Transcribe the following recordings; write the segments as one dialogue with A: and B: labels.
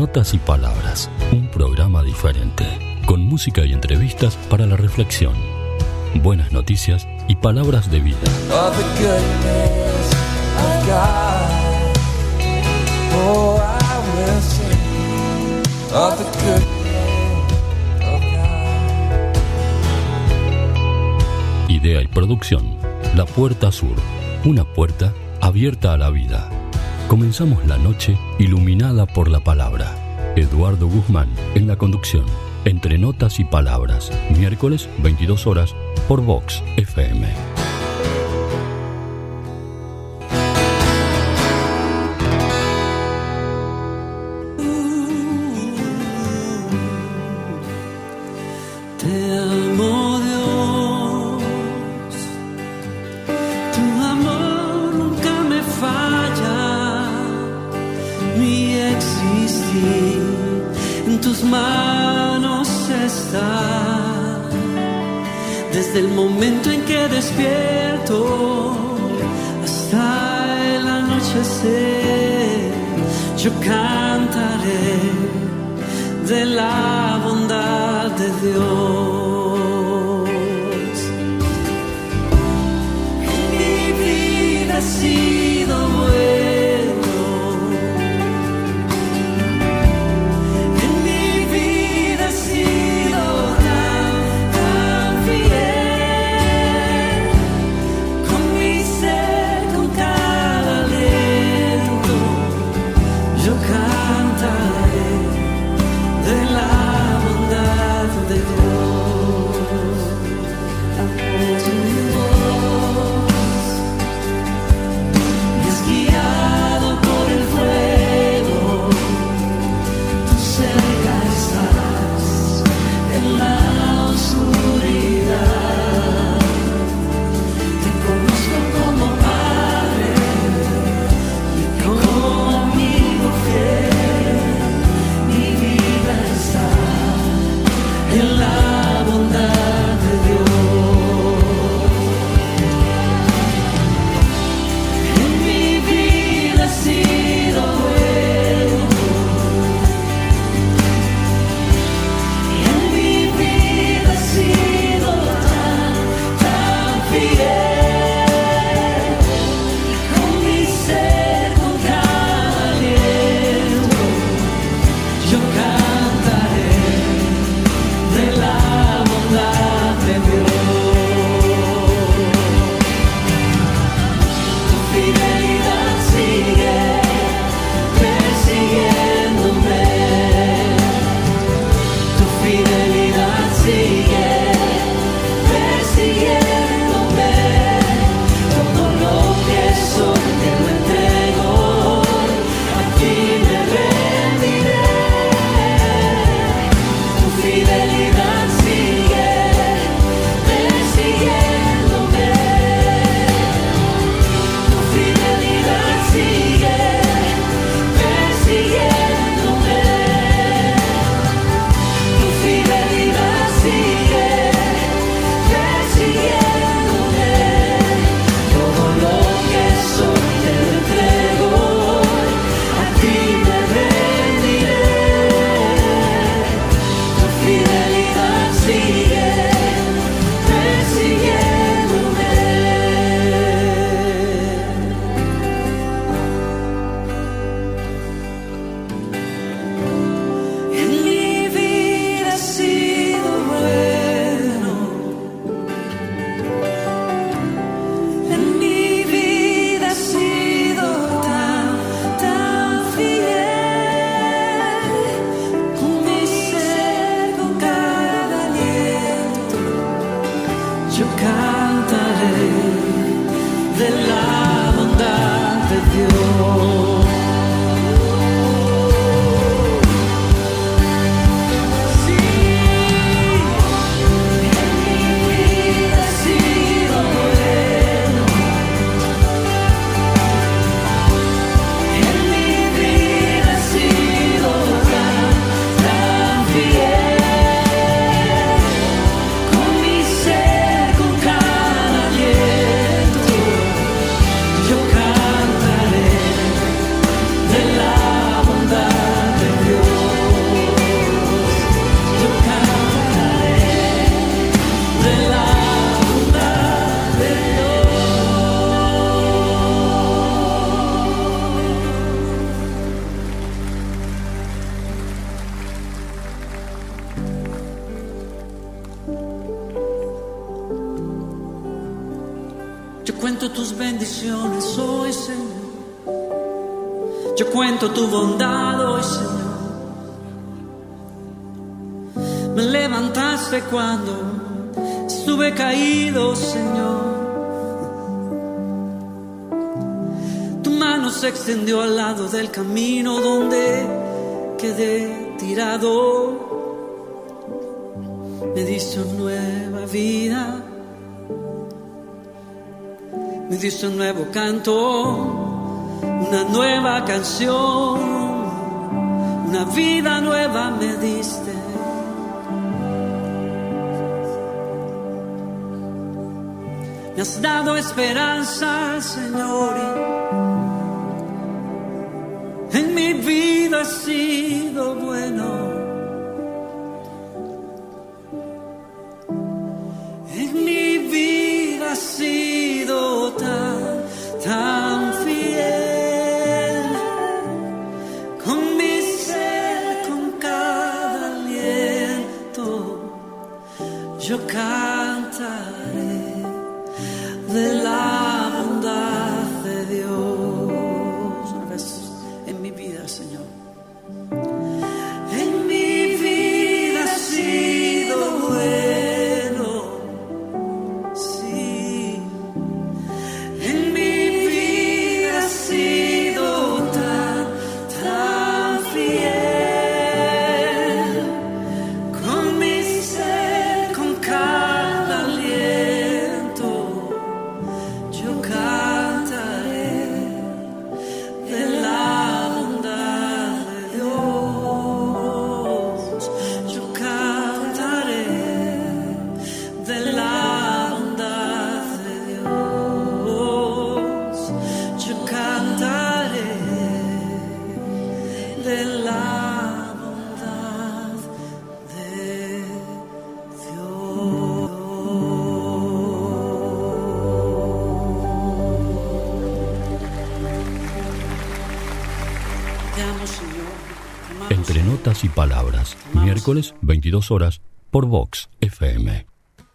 A: Notas y Palabras, un programa diferente, con música y entrevistas para la reflexión, buenas noticias y palabras de vida. Idea y producción, La Puerta Sur, una puerta abierta a la vida. Comenzamos la noche iluminada por la palabra. Eduardo Guzmán en la conducción. Entre Notas y Palabras, miércoles 22 horas por Vox FM.
B: Desde el momento en que despierto hasta el anochecer, yo cantaré de la bondad de Dios. En mi vida ha sido bueno. tus bendiciones hoy, Señor. Yo cuento tu bondad hoy, Señor. Me levantaste cuando estuve caído, Señor. Tu mano se extendió al lado del camino donde quedé tirado. Me diste una nueva vida, me diste un nuevo canto, una nueva canción, una vida nueva me diste. Me has dado esperanza, Señor, y en mi vida has sido bueno. En mi vida has sido tan fiel. Con mi ser, con cada aliento, yo cantaré de la bondad de Dios. Una vez en mi vida, Señor. En mi vida has sido bueno, sí. En mi vida has sido tan fiel. Con mi ser, con cada aliento, yo cantaré de la bondad de Dios. Yo cantaré de la bondad de Dios. Yo cantaré de la bondad de Te amo, Señor. Te amamos,
A: Entre notas y palabras, miércoles 22 horas por Vox FM.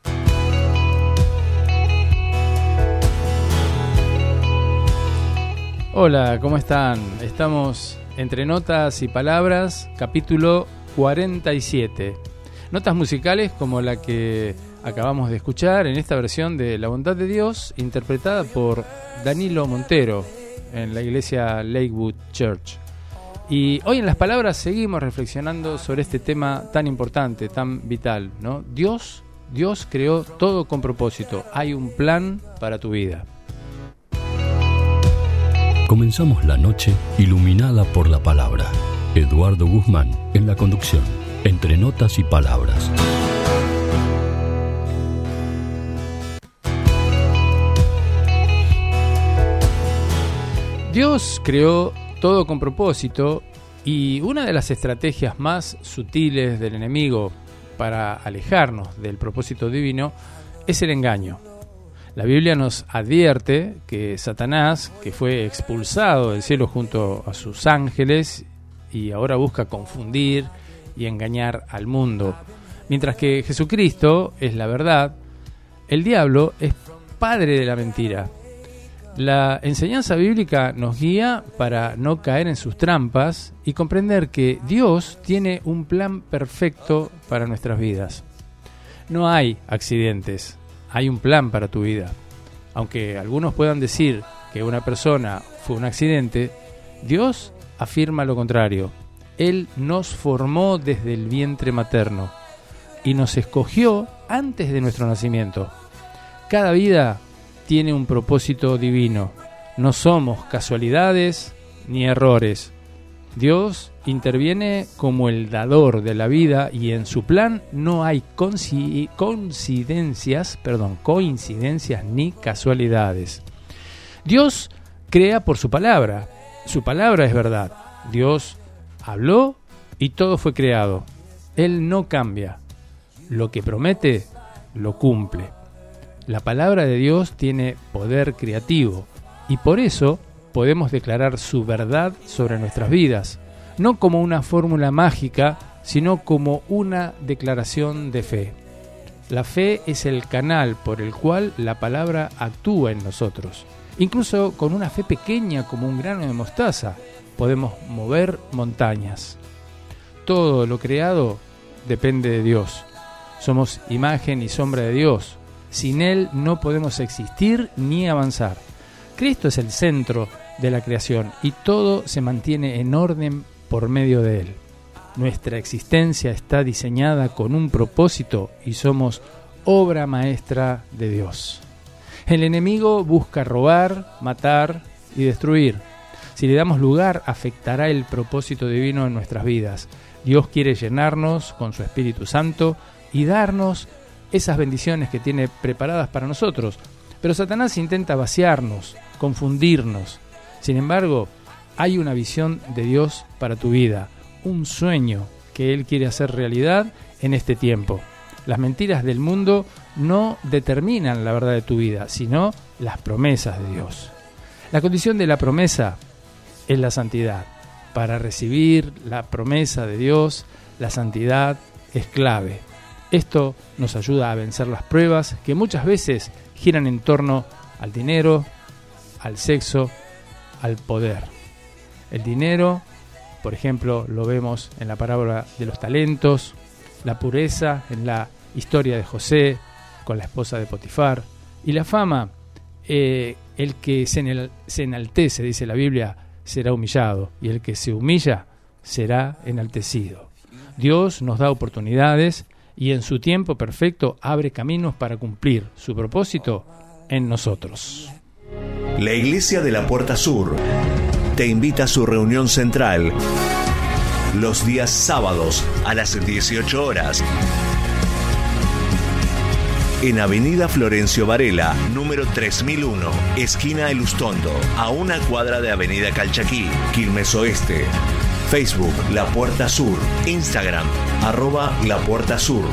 C: Hola, ¿cómo están? Estamos entre notas y palabras, capítulo 47. Notas musicales como la que acabamos de escuchar en esta versión de La Bondad de Dios, interpretada por Danilo Montero en la iglesia Lakewood Church. Y hoy en las palabras seguimos reflexionando sobre este tema tan importante, tan vital, ¿no? Dios creó todo con propósito. Hay un plan para tu vida.
A: Comenzamos la noche iluminada por la palabra. Eduardo Guzmán en la conducción. Entre notas y palabras.
C: Dios creó todo con propósito, y una de las estrategias más sutiles del enemigo para alejarnos del propósito divino es el engaño. La Biblia nos advierte que Satanás, que fue expulsado del cielo junto a sus ángeles y ahora busca confundir y engañar al mundo, mientras que Jesucristo es la verdad, el diablo es padre de la mentira. La enseñanza bíblica nos guía para no caer en sus trampas y comprender que Dios tiene un plan perfecto para nuestras vidas. No hay accidentes, hay un plan para tu vida. Aunque algunos puedan decir que una persona fue un accidente, Dios afirma lo contrario. Él nos formó desde el vientre materno y nos escogió antes de nuestro nacimiento. Cada vida tiene un propósito divino. No somos casualidades ni errores. Dios interviene como el dador de la vida y en su plan no hay coincidencias ni casualidades. Dios crea por su palabra. Su palabra es verdad. Dios habló y todo fue creado. Él no cambia. Lo que promete, lo cumple. La palabra de Dios tiene poder creativo y por eso podemos declarar su verdad sobre nuestras vidas, no como una fórmula mágica, sino como una declaración de fe. La fe es el canal por el cual la palabra actúa en nosotros. Incluso con una fe pequeña como un grano de mostaza podemos mover montañas. Todo lo creado depende de Dios. Somos imagen y sombra de Dios. Sin Él no podemos existir ni avanzar. Cristo es el centro de la creación y todo se mantiene en orden por medio de Él. Nuestra existencia está diseñada con un propósito y somos obra maestra de Dios. El enemigo busca robar, matar y destruir. Si le damos lugar, afectará el propósito divino en nuestras vidas. Dios quiere llenarnos con su Espíritu Santo y darnos esas bendiciones que tiene preparadas para nosotros. Pero Satanás intenta vaciarnos, confundirnos. Sin embargo, hay una visión de Dios para tu vida, un sueño que Él quiere hacer realidad en este tiempo. Las mentiras del mundo no determinan la verdad de tu vida, sino las promesas de Dios. La condición de la promesa es la santidad. Para recibir la promesa de Dios, la santidad es clave. Esto nos ayuda a vencer las pruebas que muchas veces giran en torno al dinero, al sexo, al poder. El dinero, por ejemplo, lo vemos en la parábola de los talentos, la pureza en la historia de José con la esposa de Potifar, y la fama, el que se enaltece, dice la Biblia, será humillado, y el que se humilla será enaltecido. Dios nos da oportunidades y en su tiempo perfecto abre caminos para cumplir su propósito en nosotros.
D: La Iglesia de la Puerta Sur te invita a su reunión central los días sábados a las 18 horas en Avenida Florencio Varela, número 3001, esquina El Ustondo, a una cuadra de Avenida Calchaquí, Quilmes Oeste. Facebook La Puerta Sur, Instagram @La Puerta Sur.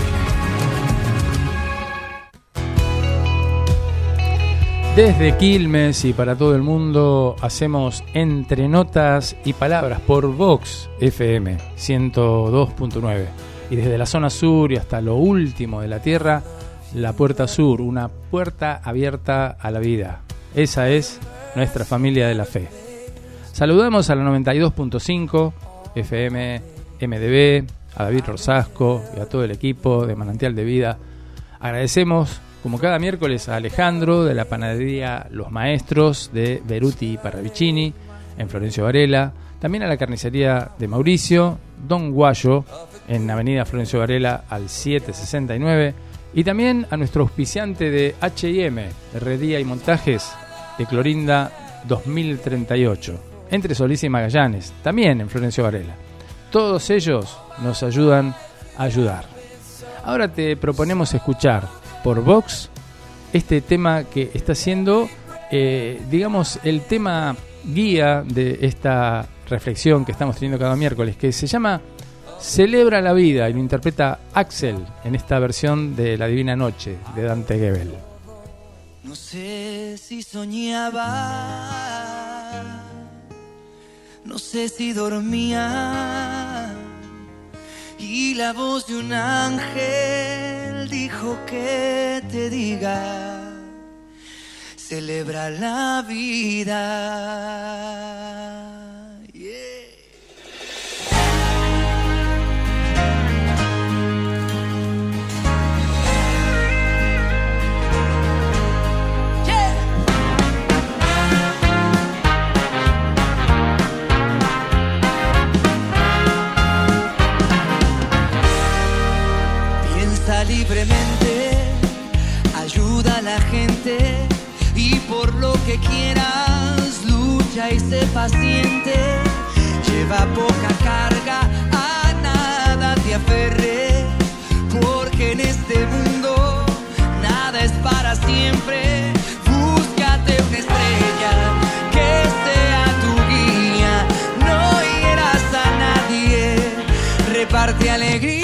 C: Desde Quilmes y para todo el mundo hacemos Entre Notas y Palabras por Vox FM 102.9. Y desde la zona sur y hasta lo último de la tierra, La Puerta Sur, una puerta abierta a la vida. Esa es nuestra familia de la fe. Saludamos a la 92.5 FM MDB, a David Rosasco y a todo el equipo de Manantial de Vida. Agradecemos, como cada miércoles, a Alejandro de la panadería Los Maestros de Beruti Parravicini en Florencio Varela. También a la carnicería de Mauricio, Don Guayo, en Avenida Florencio Varela al 769. Y también a nuestro auspiciante de H&M, Herrería y Montajes de Clorinda 2038, entre Solís y Magallanes, también en Florencio Varela. Todos ellos nos ayudan a ayudar. Ahora te proponemos escuchar por Vox este tema que está siendo, digamos, el tema guía de esta reflexión que estamos teniendo cada miércoles, que se llama Celebra la vida, y lo interpreta Axel en esta versión de La Divina Noche de Dante Gebel.
B: No sé si soñaba, no sé si dormía, y la voz de un ángel dijo que te diga, celebra la vida. Libremente, ayuda a la gente y por lo que quieras lucha y sé paciente. Lleva poca carga, a nada te aferres, porque en este mundo nada es para siempre. Búscate una estrella que sea tu guía, no hieras a nadie, reparte alegría.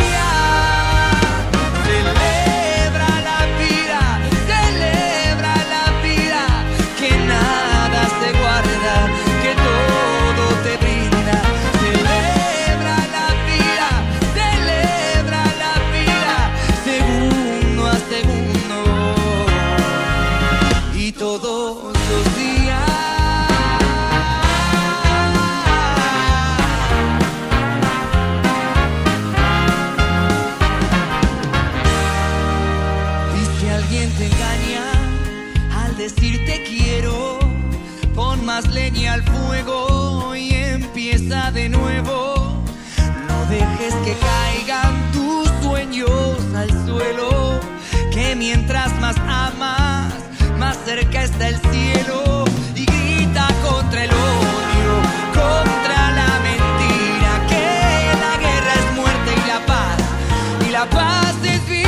B: dejes que caigan tus sueños al suelo, que mientras más amas, más cerca está el cielo. Y grita contra el odio, contra la mentira, que la guerra es muerte y la paz es vida.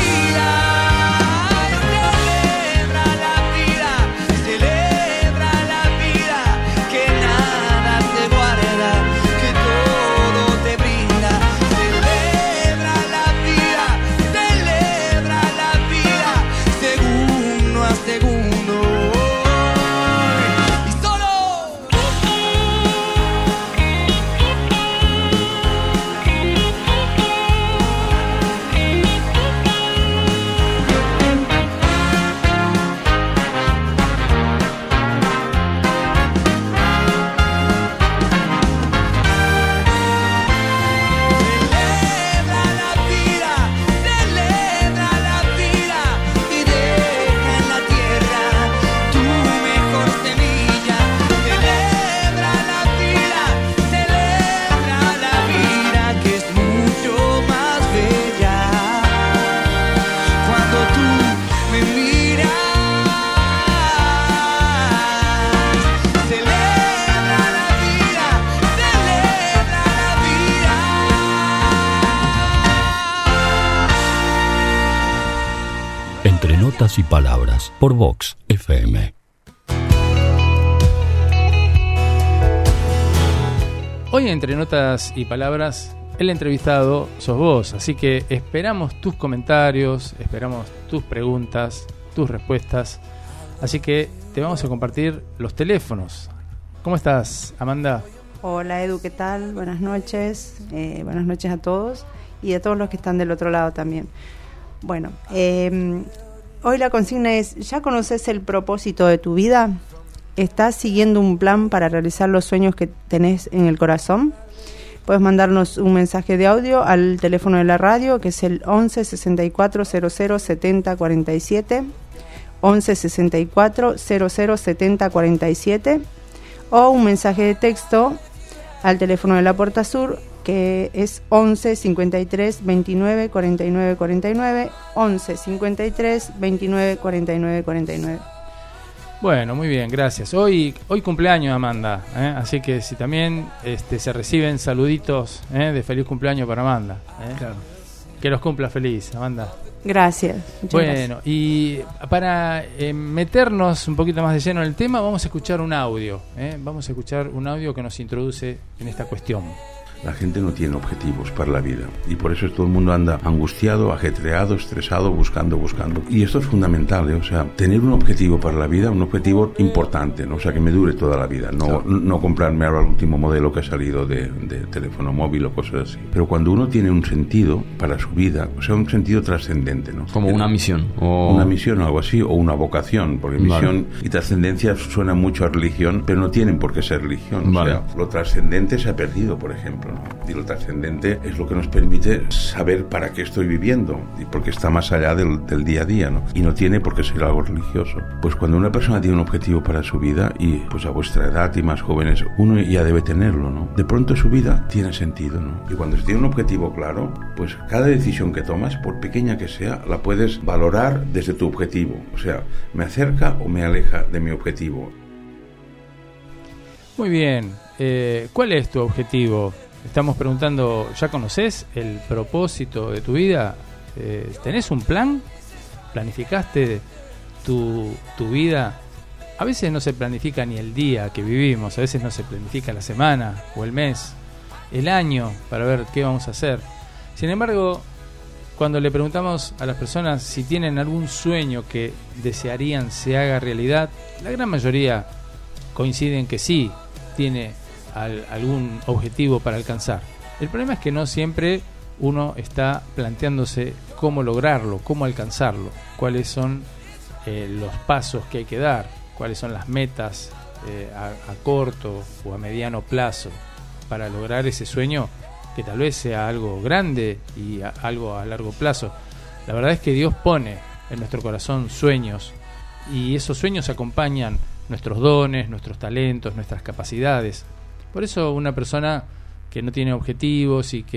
A: Entre Notas y Palabras, por Vox FM.
C: Hoy Entre Notas y Palabras, el entrevistado sos vos, así que esperamos tus comentarios, esperamos tus preguntas, tus respuestas, así que te vamos a compartir los teléfonos. ¿Cómo estás, Amanda?
E: Hola Edu, ¿qué tal? Buenas noches a todos y a todos los que están del otro lado también. Bueno, hoy la consigna es: ¿ya conoces el propósito de tu vida? ¿Estás siguiendo un plan para realizar los sueños que tenés en el corazón? Puedes mandarnos un mensaje de audio al teléfono de la radio, que es el 11 64 00 70 47, 11 64 00 70 47, o un mensaje de texto al teléfono de la Puerta Sur, que es 11 53 29 49 49, 11 53 29 49 49.
C: Bueno, muy bien, gracias. Hoy cumpleaños, Amanda, así que si también se reciben saluditos de feliz cumpleaños para Amanda. Claro. Que los cumpla feliz, Amanda.
E: Gracias.
C: Bueno,
E: gracias.
C: Y para meternos un poquito más de lleno en el tema, vamos a escuchar un audio. Vamos a escuchar un audio que nos introduce en esta cuestión.
F: La gente no tiene objetivos para la vida y por eso todo el mundo anda angustiado, ajetreado, estresado, buscando. Y esto es fundamental, o sea, tener un objetivo para la vida, un objetivo importante, ¿no? O sea, que me dure toda la vida, no comprarme ahora el último modelo que ha salido de teléfono móvil o cosas así. Pero cuando uno tiene un sentido para su vida, o sea, un sentido trascendente, ¿no?
G: Como una misión.
F: Una misión o algo así, o una vocación, porque misión y trascendencia suena mucho a religión, pero no tienen por qué ser religión. O sea, lo trascendente se ha perdido, por ejemplo, ¿no? Y lo trascendente es lo que nos permite saber para qué estoy viviendo, y porque está más allá del día a día, ¿no? Y no tiene por qué ser algo religioso. Pues cuando una persona tiene un objetivo para su vida, y pues a vuestra edad y más jóvenes, uno ya debe tenerlo, ¿no? De pronto su vida tiene sentido, ¿no? Y cuando se tiene un objetivo claro, pues cada decisión que tomas, por pequeña que sea, la puedes valorar desde tu objetivo. O sea, ¿me acerca o me aleja de mi objetivo?
C: Muy bien. ¿Cuál es tu objetivo? Estamos preguntando, ¿ya conoces el propósito de tu vida? ¿Tenés un plan? ¿Planificaste tu vida? A veces no se planifica ni el día que vivimos, a veces no se planifica la semana o el mes, el año, para ver qué vamos a hacer. Sin embargo, cuando le preguntamos a las personas si tienen algún sueño que desearían se haga realidad, la gran mayoría coinciden que sí, tiene algún objetivo para alcanzar. El problema es que no siempre uno está planteándose cómo lograrlo, cómo alcanzarlo, cuáles son los pasos que hay que dar, cuáles son las metas a corto o a mediano plazo para lograr ese sueño, que tal vez sea algo grande y algo a largo plazo. La verdad es que Dios pone en nuestro corazón sueños, y esos sueños acompañan nuestros dones, nuestros talentos, nuestras capacidades. Por eso una persona que no tiene objetivos y que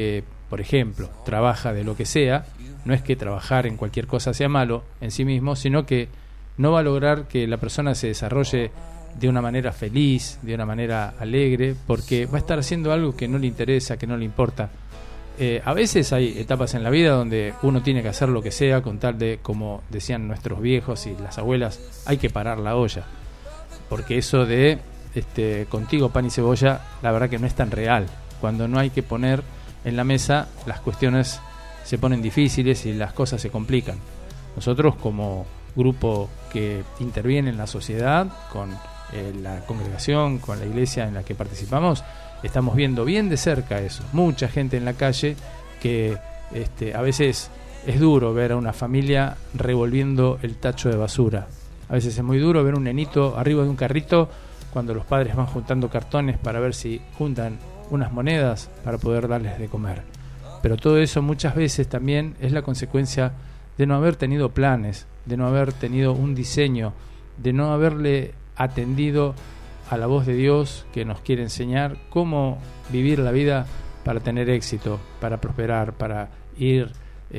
C: por ejemplo, trabaja de lo que sea, no es que trabajar en cualquier cosa sea malo en sí mismo, sino que no va a lograr que la persona se desarrolle de una manera feliz, de una manera alegre, porque va a estar haciendo algo que no le interesa, que no le importa. A veces hay etapas en la vida donde uno tiene que hacer lo que sea con tal de, como decían nuestros viejos y las abuelas, hay que parar la olla, porque eso de contigo pan y cebolla, la verdad que no es tan real. Cuando no hay que poner en la mesa, las cuestiones se ponen difíciles y las cosas se complican. Nosotros, como grupo que interviene en la sociedad, con la congregación, con la iglesia en la que participamos, estamos viendo bien de cerca eso. Mucha gente en la calle que a veces es duro ver a una familia revolviendo el tacho de basura. A veces es muy duro ver un nenito arriba de un carrito cuando los padres van juntando cartones para ver si juntan unas monedas para poder darles de comer. Pero todo eso muchas veces también es la consecuencia de no haber tenido planes, de no haber tenido un diseño, de no haberle atendido a la voz de Dios que nos quiere enseñar cómo vivir la vida para tener éxito, para prosperar, para ir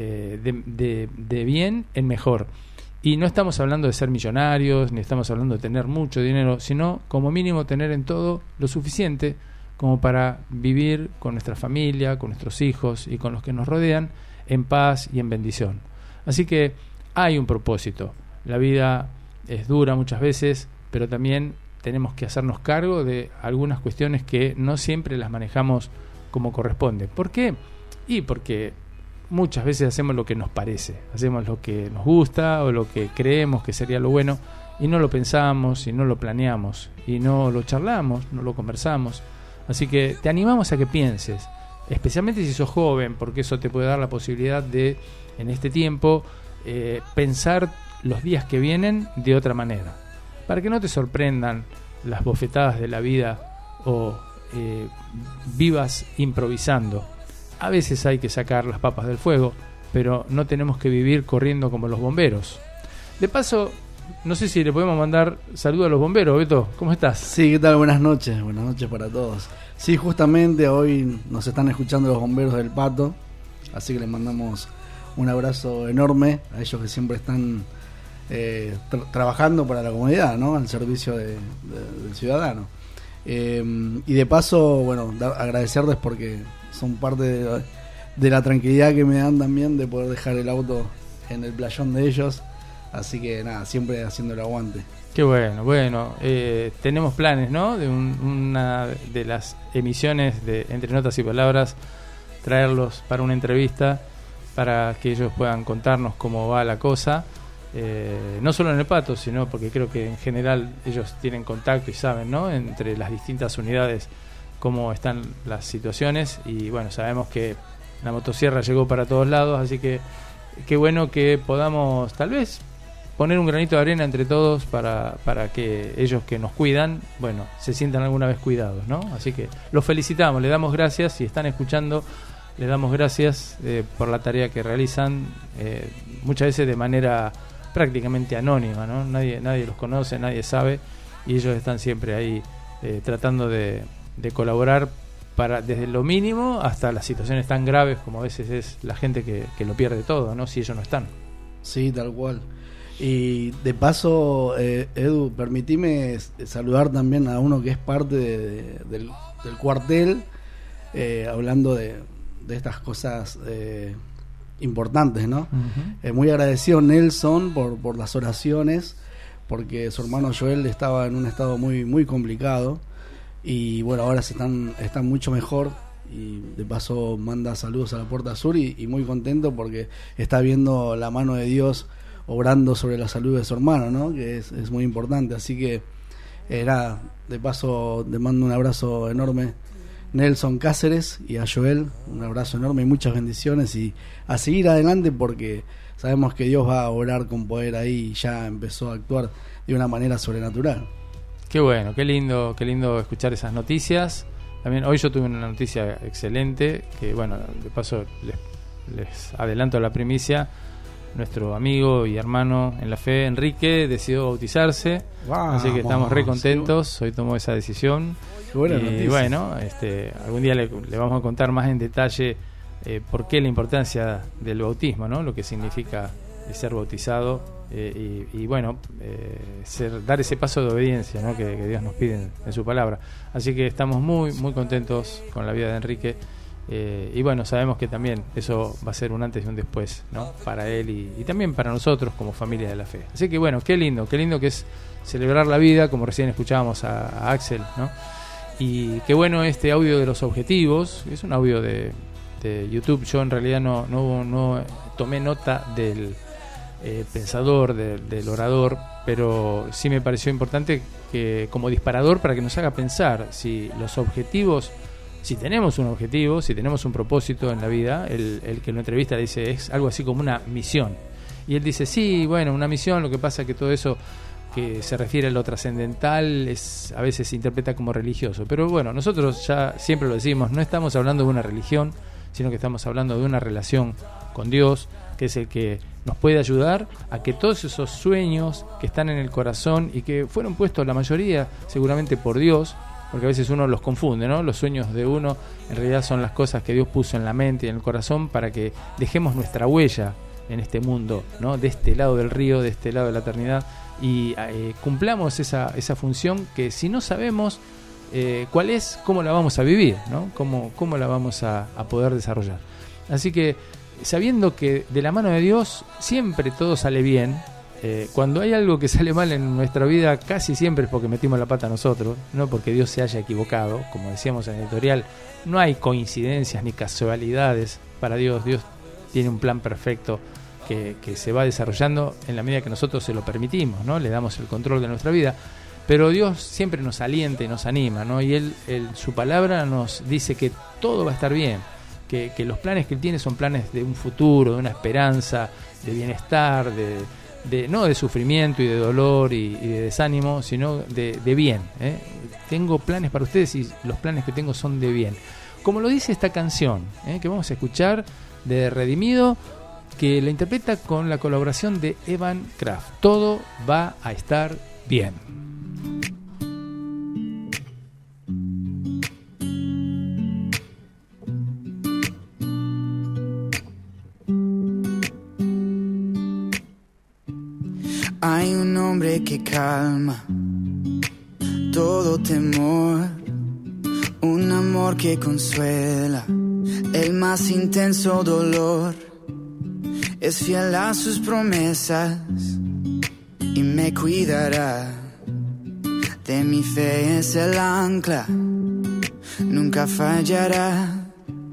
C: de bien en mejor. Y no estamos hablando de ser millonarios, ni estamos hablando de tener mucho dinero, sino como mínimo tener en todo lo suficiente como para vivir con nuestra familia, con nuestros hijos y con los que nos rodean en paz y en bendición. Así que hay un propósito. La vida es dura muchas veces, pero también tenemos que hacernos cargo de algunas cuestiones que no siempre las manejamos como corresponde. ¿Por qué? Y porque muchas veces hacemos lo que nos parece, hacemos lo que nos gusta o lo que creemos que sería lo bueno, y no lo pensamos, y no lo planeamos, y no lo charlamos, no lo conversamos. Así que te animamos a que pienses, especialmente si sos joven, porque eso te puede dar la posibilidad de, en este tiempo, pensar los días que vienen de otra manera, para que no te sorprendan las bofetadas de la vida o vivas improvisando. A veces hay que sacar las papas del fuego, pero no tenemos que vivir corriendo como los bomberos. De paso, no sé si le podemos mandar saludos a los bomberos. Beto, ¿cómo estás?
G: Sí, ¿qué tal? Buenas noches para todos. Sí, justamente hoy nos están escuchando los bomberos del Pato, así que les mandamos un abrazo enorme a ellos que siempre están trabajando para la comunidad, ¿no? Al servicio del ciudadano. Y de paso, bueno, agradecerles porque son parte de la tranquilidad que me dan también de poder dejar el auto en el playón de ellos. Así que nada, siempre haciendo el aguante.
C: Qué bueno. Tenemos planes, ¿no? De una de las emisiones de Entre Notas y Palabras, traerlos para una entrevista, para que ellos puedan contarnos cómo va la cosa. No solo en el Pato, sino porque creo que en general ellos tienen contacto y saben, ¿no? Entre las distintas unidades cómo están las situaciones. Y bueno, sabemos que la motosierra llegó para todos lados, así que qué bueno que podamos tal vez poner un granito de arena entre todos para que ellos que nos cuidan, bueno, se sientan alguna vez cuidados, ¿no? Así que los felicitamos, le damos gracias. Si están escuchando, les damos gracias por la tarea que realizan, muchas veces de manera prácticamente anónima, ¿no? Nadie los conoce, nadie sabe, y ellos están siempre ahí tratando de colaborar para desde lo mínimo hasta las situaciones tan graves como a veces es la gente que lo pierde todo, ¿no? Si ellos no están.
G: Sí, tal cual. Y de paso, Edu, permitime saludar también a uno que es parte del cuartel, hablando de estas cosas importantes, ¿no? Uh-huh. Muy agradecido Nelson por las oraciones, porque su hermano Joel estaba en un estado muy, muy complicado, y bueno, ahora están mucho mejor, y de paso manda saludos a la Puerta Sur y muy contento porque está viendo la mano de Dios obrando sobre la salud de su hermano, ¿no? Que es muy importante. Así que nada, de paso te mando un abrazo enorme, Nelson Cáceres, y a Joel un abrazo enorme y muchas bendiciones, y a seguir adelante porque sabemos que Dios va a obrar con poder ahí, y ya empezó a actuar de una manera sobrenatural.
C: Qué bueno, qué lindo escuchar esas noticias. También hoy yo tuve una noticia excelente, que bueno, de paso les adelanto la primicia. Nuestro amigo y hermano en la fe, Enrique, decidió bautizarse. Wow, así que estamos re contentos. Sí. Hoy tomó esa decisión.
G: Qué buena
C: noticia. Y bueno, algún día le vamos a contar más en detalle por qué la importancia del bautismo, ¿no? Lo que significa ser bautizado y bueno, dar ese paso de obediencia, ¿no? que Dios nos pide en su palabra. Así que estamos muy, muy contentos con la vida de Enrique. Y bueno, sabemos que también eso va a ser un antes y un después, ¿no? Para él y también para nosotros como familia de la fe. Así que bueno, qué lindo que es celebrar la vida, como recién escuchábamos a Axel, ¿no? Y qué bueno este audio de los objetivos. Es un audio de YouTube. Yo en realidad no tomé nota del pensador, del orador, pero sí me pareció importante que como disparador para que nos haga pensar si los objetivos, si tenemos un objetivo, si tenemos un propósito en la vida. El que lo entrevista dice, es algo así como una misión. Y él dice, sí, bueno, una misión, lo que pasa es que todo eso que se refiere a lo trascendental a veces se interpreta como religioso. Pero bueno, nosotros ya siempre lo decimos, no estamos hablando de una religión, sino que estamos hablando de una relación con Dios, que es el que nos puede ayudar a que todos esos sueños que están en el corazón y que fueron puestos la mayoría seguramente por Dios, porque a veces uno los confunde, ¿no? Los sueños de uno en realidad son las cosas que Dios puso en la mente y en el corazón para que dejemos nuestra huella en este mundo, ¿no? De este lado del río, de este lado de la eternidad, y cumplamos esa función que si no sabemos cuál es, cómo la vamos a vivir, ¿no? Cómo la vamos a poder desarrollar. Así que sabiendo que de la mano de Dios siempre todo sale bien. Cuando hay algo que sale mal en nuestra vida, casi siempre es porque metimos la pata nosotros, no porque Dios se haya equivocado. Como decíamos en el editorial, no hay coincidencias ni casualidades para Dios. Dios tiene un plan perfecto que se va desarrollando en la medida que nosotros se lo permitimos, ¿no? Le damos el control de nuestra vida. Pero Dios siempre nos alienta y nos anima, ¿no? Y Él, su palabra nos dice que todo va a estar bien, que los planes que Él tiene son planes de un futuro, de una esperanza, de bienestar, no de sufrimiento y de dolor y de desánimo, sino de bien, ¿eh? Tengo planes para ustedes y los planes que tengo son de bien. Como lo dice esta canción, que vamos a escuchar, de Redimido, que la interpreta con la colaboración de Evan Kraft. Todo va a estar bien.
B: Hay un hombre que calma todo temor, un amor que consuela el más intenso dolor. Es fiel a sus promesas y me cuidará. De mi fe es el ancla, nunca fallará.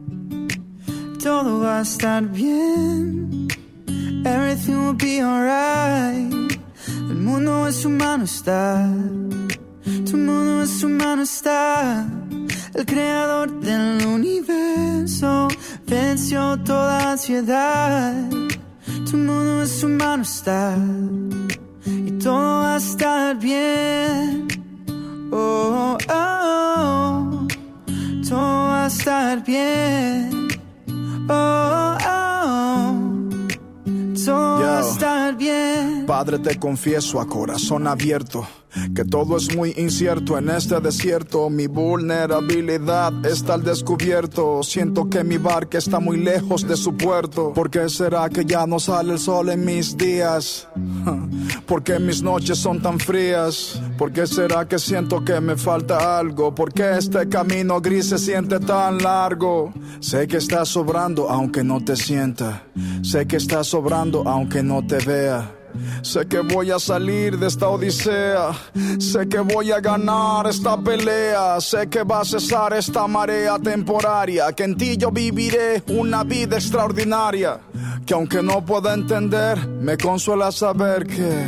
B: Todo va a estar bien, everything will be alright. El mundo en su mano está, tu mundo en su mano está. El creador del universo venció toda ansiedad. Tu mundo en su mano está y todo va a estar bien. Oh, oh, oh. Todo va a estar bien. Oh, oh. Todo va a estar bien.
H: Padre, te confieso a corazón abierto que todo es muy incierto en este desierto. Mi vulnerabilidad está al descubierto. Siento que mi barca está muy lejos de su puerto. ¿Por qué será que ya no sale el sol en mis días? ¿Por qué mis noches son tan frías? ¿Por qué será que siento que me falta algo? ¿Por qué este camino gris se siente tan largo? Sé que estás sobrando aunque no te sienta. Sé que estás sobrando aunque no te vea. Sé que voy a salir de esta odisea. Sé que voy a ganar esta pelea. Sé que va a cesar esta marea temporaria. Que en ti yo viviré una vida extraordinaria. Que aunque no pueda entender, me consuela saber que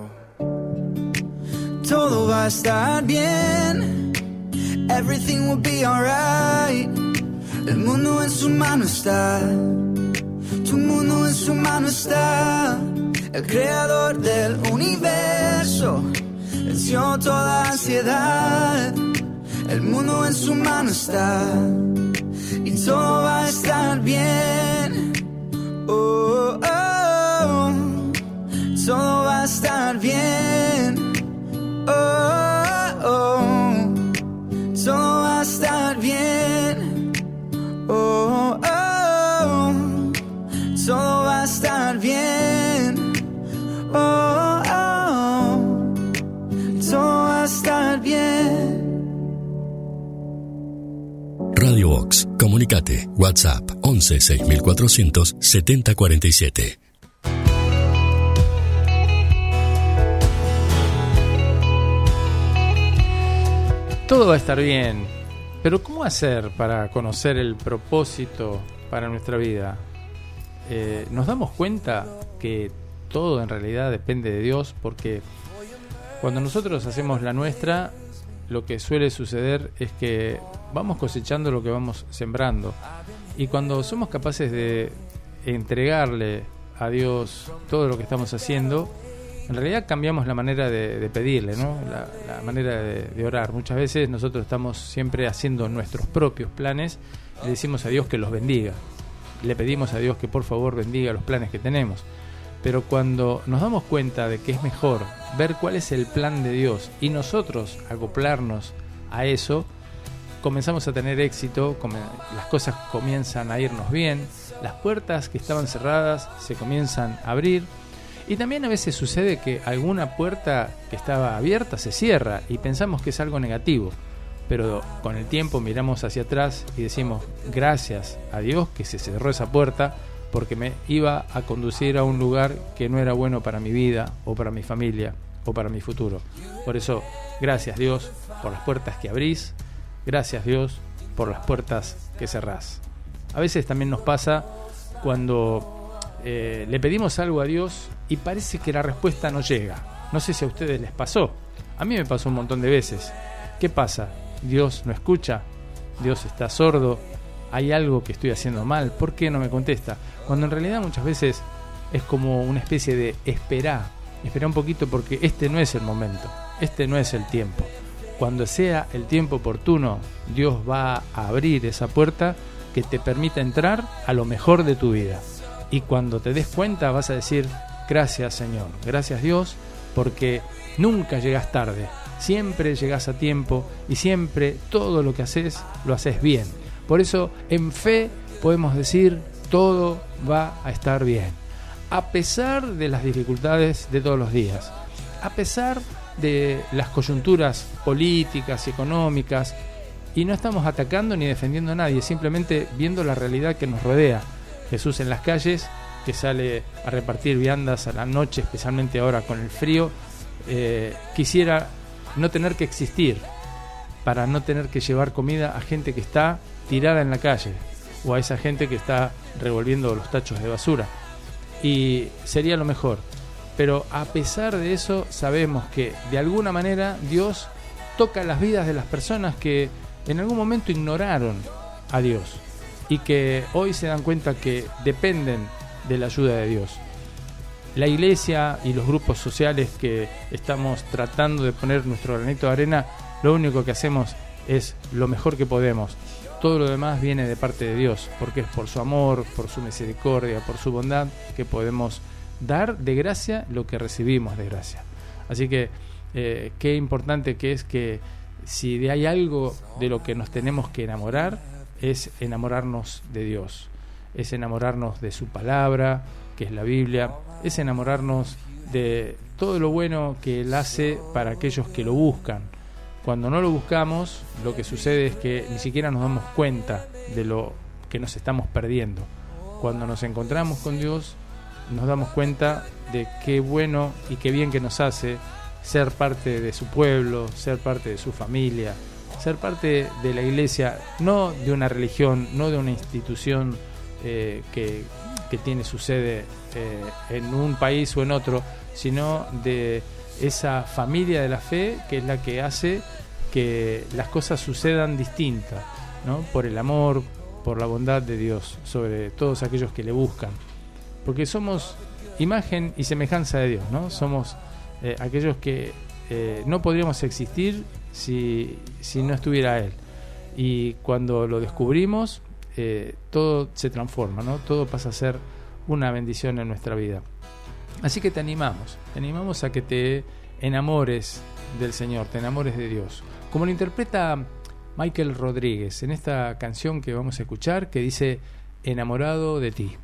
B: todo va a estar bien. Everything will be alright. El mundo en su mano está. Tu mundo en su mano está. El creador del universo venció toda ansiedad. El mundo en su mano está y todo va a estar bien. Oh, oh, oh. Todo va a estar bien. Oh, oh, oh. Todo va a estar bien. Oh, oh, oh.
A: Comunicate. WhatsApp 11 6400 7047.
C: Todo va a estar bien, pero ¿cómo hacer para conocer el propósito para nuestra vida? Nos damos cuenta que todo en realidad depende de Dios, porque cuando nosotros hacemos la nuestra, lo que suele suceder es que vamos cosechando lo que vamos sembrando, y cuando somos capaces de entregarle a Dios todo lo que estamos haciendo, en realidad cambiamos la manera de pedirle, ¿no? La manera de orar. Muchas veces nosotros estamos siempre haciendo nuestros propios planes y le decimos a Dios que los bendiga. Le pedimos a Dios que por favor bendiga los planes que tenemos. Pero cuando nos damos cuenta de que es mejor ver cuál es el plan de Dios y nosotros acoplarnos a eso, comenzamos a tener éxito, las cosas comienzan a irnos bien, las puertas que estaban cerradas se comienzan a abrir. Y también a veces sucede que alguna puerta que estaba abierta se cierra y pensamos que es algo negativo, pero con el tiempo miramos hacia atrás y decimos gracias a Dios que se cerró esa puerta, porque me iba a conducir a un lugar que no era bueno para mi vida o para mi familia o para mi futuro. Por eso, gracias Dios por las puertas que abrís, gracias Dios por las puertas que cerrás. A veces también nos pasa cuando le pedimos algo a Dios y parece que la respuesta no llega. No sé si a ustedes les pasó. A mí me pasó un montón de veces. ¿Qué pasa? ¿Dios no escucha? ¿Dios está sordo? ¿Hay algo que estoy haciendo mal? ¿Por qué no me contesta? Cuando en realidad muchas veces es como una especie de espera un poquito, porque este no es el momento, este no es el tiempo. Cuando sea el tiempo oportuno, Dios va a abrir esa puerta que te permita entrar a lo mejor de tu vida. Y cuando te des cuenta vas a decir gracias Señor, gracias Dios, porque nunca llegas tarde, siempre llegas a tiempo y siempre todo lo que haces lo haces bien. Por eso en fe podemos decir todo va a estar bien, a pesar de las dificultades de todos los días, a pesar de las coyunturas políticas y económicas, y no estamos atacando ni defendiendo a nadie, simplemente viendo la realidad que nos rodea. Jesús en las calles, que sale a repartir viandas a la noche, especialmente ahora con el frío, quisiera no tener que existir para no tener que llevar comida a gente que está tirada en la calle o a esa gente que está revolviendo los tachos de basura, y sería lo mejor. Pero a pesar de eso sabemos que de alguna manera Dios toca las vidas de las personas que en algún momento ignoraron a Dios y que hoy se dan cuenta que dependen de la ayuda de Dios. La iglesia y los grupos sociales que estamos tratando de poner nuestro granito de arena, lo único que hacemos es lo mejor que podemos. Todo lo demás viene de parte de Dios, porque es por su amor, por su misericordia, por su bondad que podemos dar de gracia lo que recibimos de gracia. Así que qué importante que es que si hay algo de lo que nos tenemos que enamorar, es enamorarnos de Dios, es enamorarnos de su palabra, que es la Biblia, es enamorarnos de todo lo bueno que Él hace para aquellos que lo buscan. Cuando no lo buscamos, lo que sucede es que ni siquiera nos damos cuenta de lo que nos estamos perdiendo. Cuando nos encontramos con Dios, nos damos cuenta de qué bueno y qué bien que nos hace ser parte de su pueblo, ser parte de su familia, ser parte de la iglesia, no de una religión, no de una institución que tiene su sede en un país o en otro, sino de esa familia de la fe que es la que hace que las cosas sucedan distintas, ¿no? Por el amor, por la bondad de Dios sobre todos aquellos que le buscan, porque somos imagen y semejanza de Dios, ¿no? Somos aquellos que no podríamos existir si no estuviera Él, y cuando lo descubrimos todo se transforma, ¿no? Todo pasa a ser una bendición en nuestra vida. Así que te animamos a que te enamores del Señor, te enamores de Dios, como lo interpreta Michael Rodríguez en esta canción que vamos a escuchar, que dice Enamorado de ti.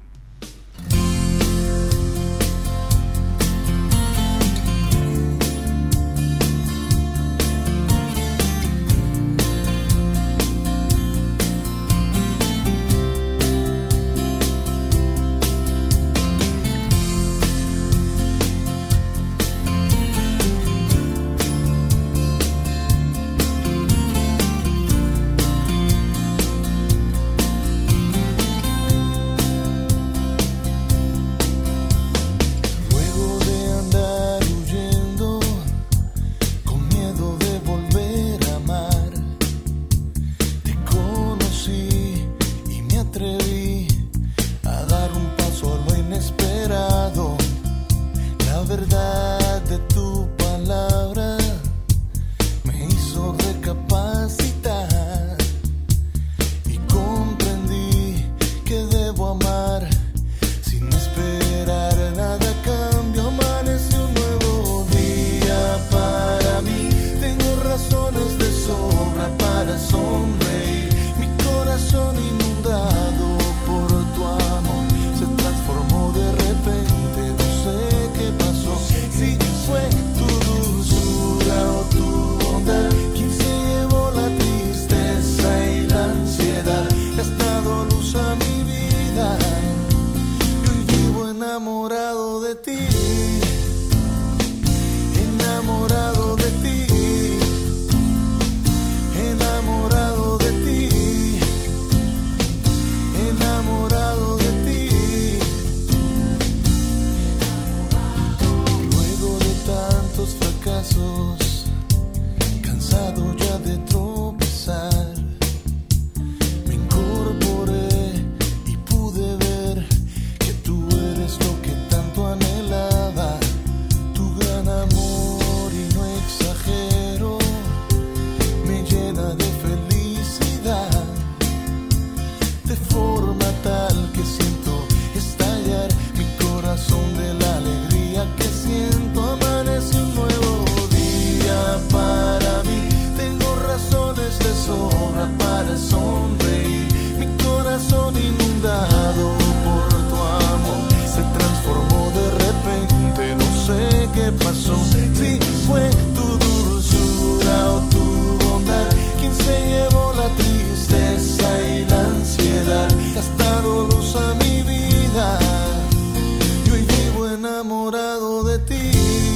I: de forma tal que siento estallar mi corazón de la alegría que siento. Amanece un nuevo día para mí, tengo razones de sobra para sonreír. Mi corazón inundado por tu amor se transformó de repente, no sé qué pasó. Si fue tu dulzura o tu bondad quien se llevó la tristeza y la ansiedad, has dado luz a mi vida y hoy vivo enamorado de ti,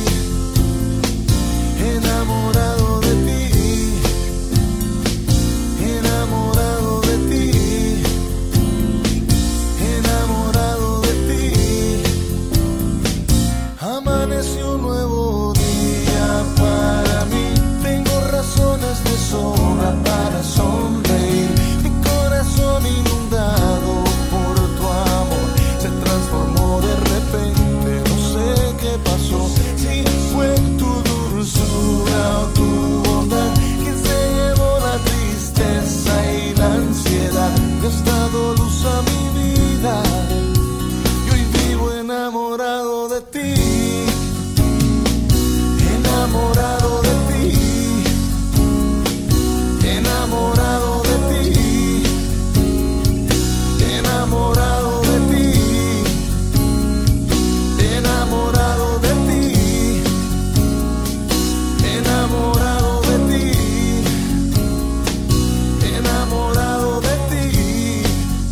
I: enamorado de ti, enamorado de ti, enamorado de ti. Amaneció un nuevo día para mí, tengo razones de sobra para sonreír. Mi corazón inundado por tu amor se transformó de repente, no sé qué pasó. Si fue tu dulzura o tu bondad quien se llevó la tristeza y la ansiedad, y has dado luz a mi vida y hoy vivo enamorado de ti, enamorado de ti, enamorado de ti, enamorado de ti, enamorado de ti, enamorado de ti, enamorado de ti,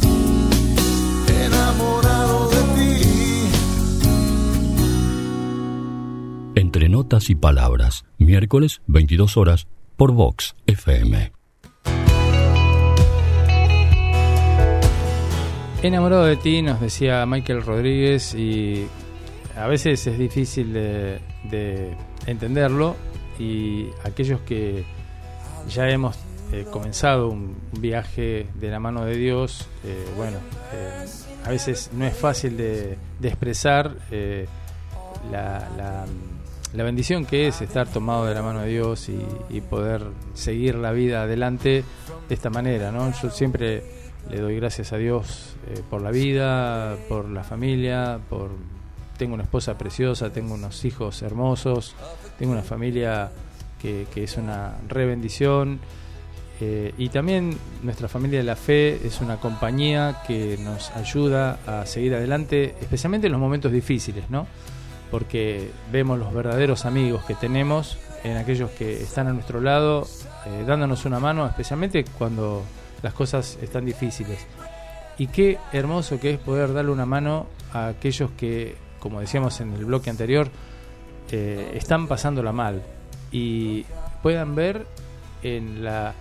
I: enamorado de ti.
A: Entre notas y palabras, miércoles 22 horas por Vox FM.
C: Enamorado de ti, nos decía Michael Rodríguez, y a veces es difícil de entenderlo, y aquellos que ya hemos comenzado un viaje de la mano de Dios, a veces no es fácil de expresar la bendición que es estar tomado de la mano de Dios y poder seguir la vida adelante de esta manera, ¿no? Yo siempre le doy gracias a Dios por la vida, por la familia, tengo una esposa preciosa, tengo unos hijos hermosos, tengo una familia que es una re bendición, y también nuestra familia de la fe es una compañía que nos ayuda a seguir adelante, especialmente en los momentos difíciles, ¿no? Porque vemos los verdaderos amigos que tenemos en aquellos que están a nuestro lado, dándonos una mano, especialmente cuando las cosas están difíciles. Y qué hermoso que es poder darle una mano a aquellos que, como decíamos en el bloque anterior, están pasándola mal y puedan ver en la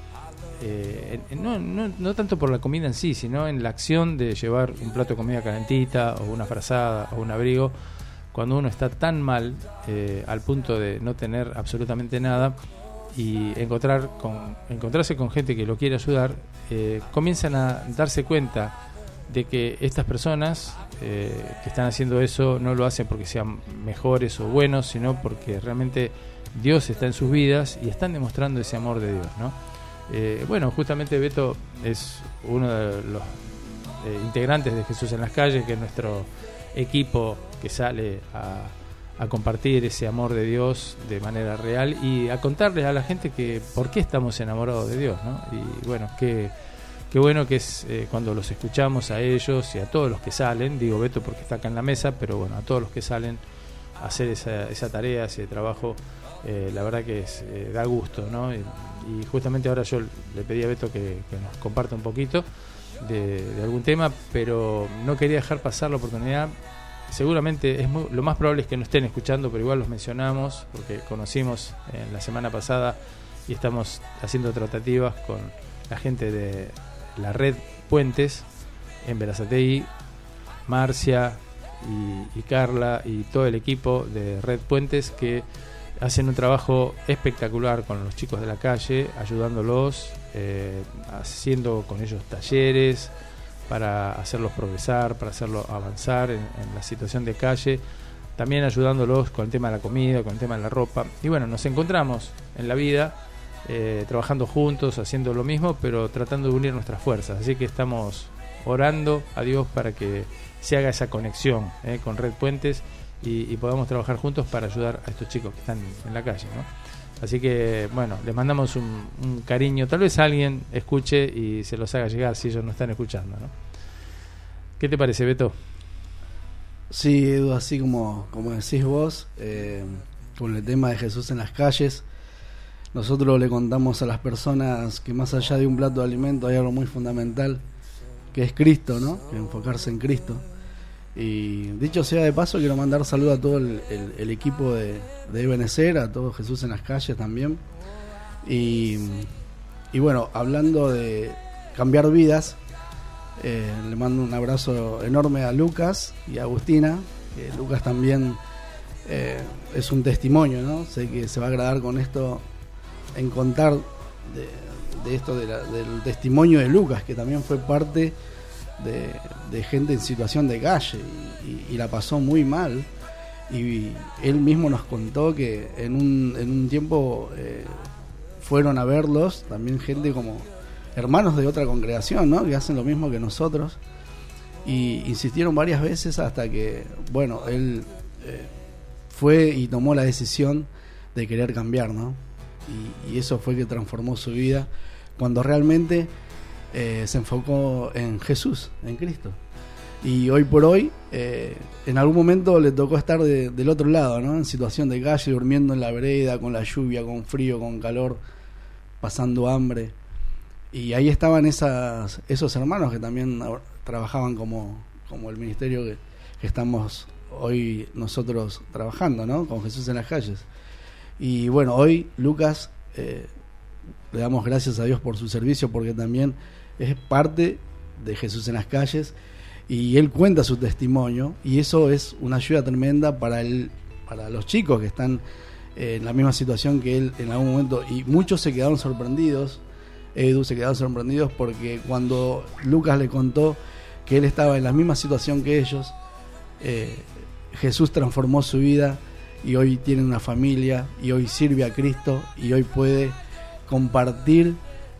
C: no tanto por la comida en sí, sino en la acción de llevar un plato de comida calentita o una frazada o un abrigo. Cuando uno está tan mal, al punto de no tener absolutamente nada, y encontrarse con gente que lo quiere ayudar, comienzan a darse cuenta de que estas personas que están haciendo eso no lo hacen porque sean mejores o buenos, sino porque realmente Dios está en sus vidas y están demostrando ese amor de Dios, ¿no? Justamente Beto es uno de los integrantes de Jesús en las Calles, que es nuestro equipo que sale a compartir ese amor de Dios de manera real y a contarles a la gente que por qué estamos enamorados de Dios, ¿no? Y bueno, qué bueno que es cuando los escuchamos a ellos y a todos los que salen, digo Beto porque está acá en la mesa, pero bueno, a todos los que salen a hacer esa tarea, ese trabajo, la verdad que da gusto, ¿no? Y justamente ahora yo le pedí a Beto que nos comparta un poquito de algún tema, pero no quería dejar pasar la oportunidad. Seguramente lo más probable es que no estén escuchando, pero igual los mencionamos porque conocimos en la semana pasada y estamos haciendo tratativas con la gente de la Red Puentes en Berazategui, Marcia y Carla y todo el equipo de Red Puentes, que hacen un trabajo espectacular con los chicos de la calle, ayudándolos, haciendo con ellos talleres para hacerlos progresar, para hacerlos avanzar en la situación de calle, también ayudándolos con el tema de la comida, con el tema de la ropa. Y bueno, nos encontramos en la vida trabajando juntos, haciendo lo mismo, pero tratando de unir nuestras fuerzas. Así que estamos orando a Dios para que se haga esa conexión con Red Puentes y podamos trabajar juntos para ayudar a estos chicos que están en la calle, ¿no? Así que, bueno, les mandamos un cariño. Tal vez alguien escuche y se los haga llegar si ellos no están escuchando, ¿no? ¿Qué te parece, Beto?
G: Sí, Edu, así como decís vos, con el tema de Jesús en las calles, nosotros le contamos a las personas que más allá de un plato de alimento hay algo muy fundamental, que es Cristo, ¿no? Que enfocarse en Cristo. Y dicho sea de paso, quiero mandar saludo a todo el equipo de Ebenecer, a todo Jesús en las calles también. Y bueno, hablando de cambiar vidas, le mando un abrazo enorme a Lucas y a Agustina, que Lucas también es un testimonio, ¿no? Sé que se va a agradar con esto en contar de esto del testimonio de Lucas, que también fue parte de gente en situación de calle y la pasó muy mal, y él mismo nos contó que en un tiempo fueron a verlos también gente como hermanos de otra congregación, ¿no? Que hacen lo mismo que nosotros, y insistieron varias veces hasta que, bueno, él fue y tomó la decisión de querer cambiar, ¿no? Y eso fue que transformó su vida cuando realmente se enfocó en Jesús, en Cristo. Y hoy por hoy, en algún momento le tocó estar del otro lado, ¿no? En situación de calle, durmiendo en la vereda, con la lluvia, con frío, con calor, pasando hambre. Y ahí estaban esos hermanos que también trabajaban como el ministerio que estamos hoy nosotros trabajando, ¿no? Con Jesús en las calles. Y bueno, hoy Lucas, le damos gracias a Dios por su servicio, porque también es parte de Jesús en las calles, y él cuenta su testimonio, y eso es una ayuda tremenda para los chicos que están en la misma situación que él en algún momento, y muchos se quedaron sorprendidos. Edu, se quedaron sorprendidos porque cuando Lucas le contó que él estaba en la misma situación que ellos, Jesús transformó su vida, y hoy tiene una familia, y hoy sirve a Cristo, y hoy puede compartir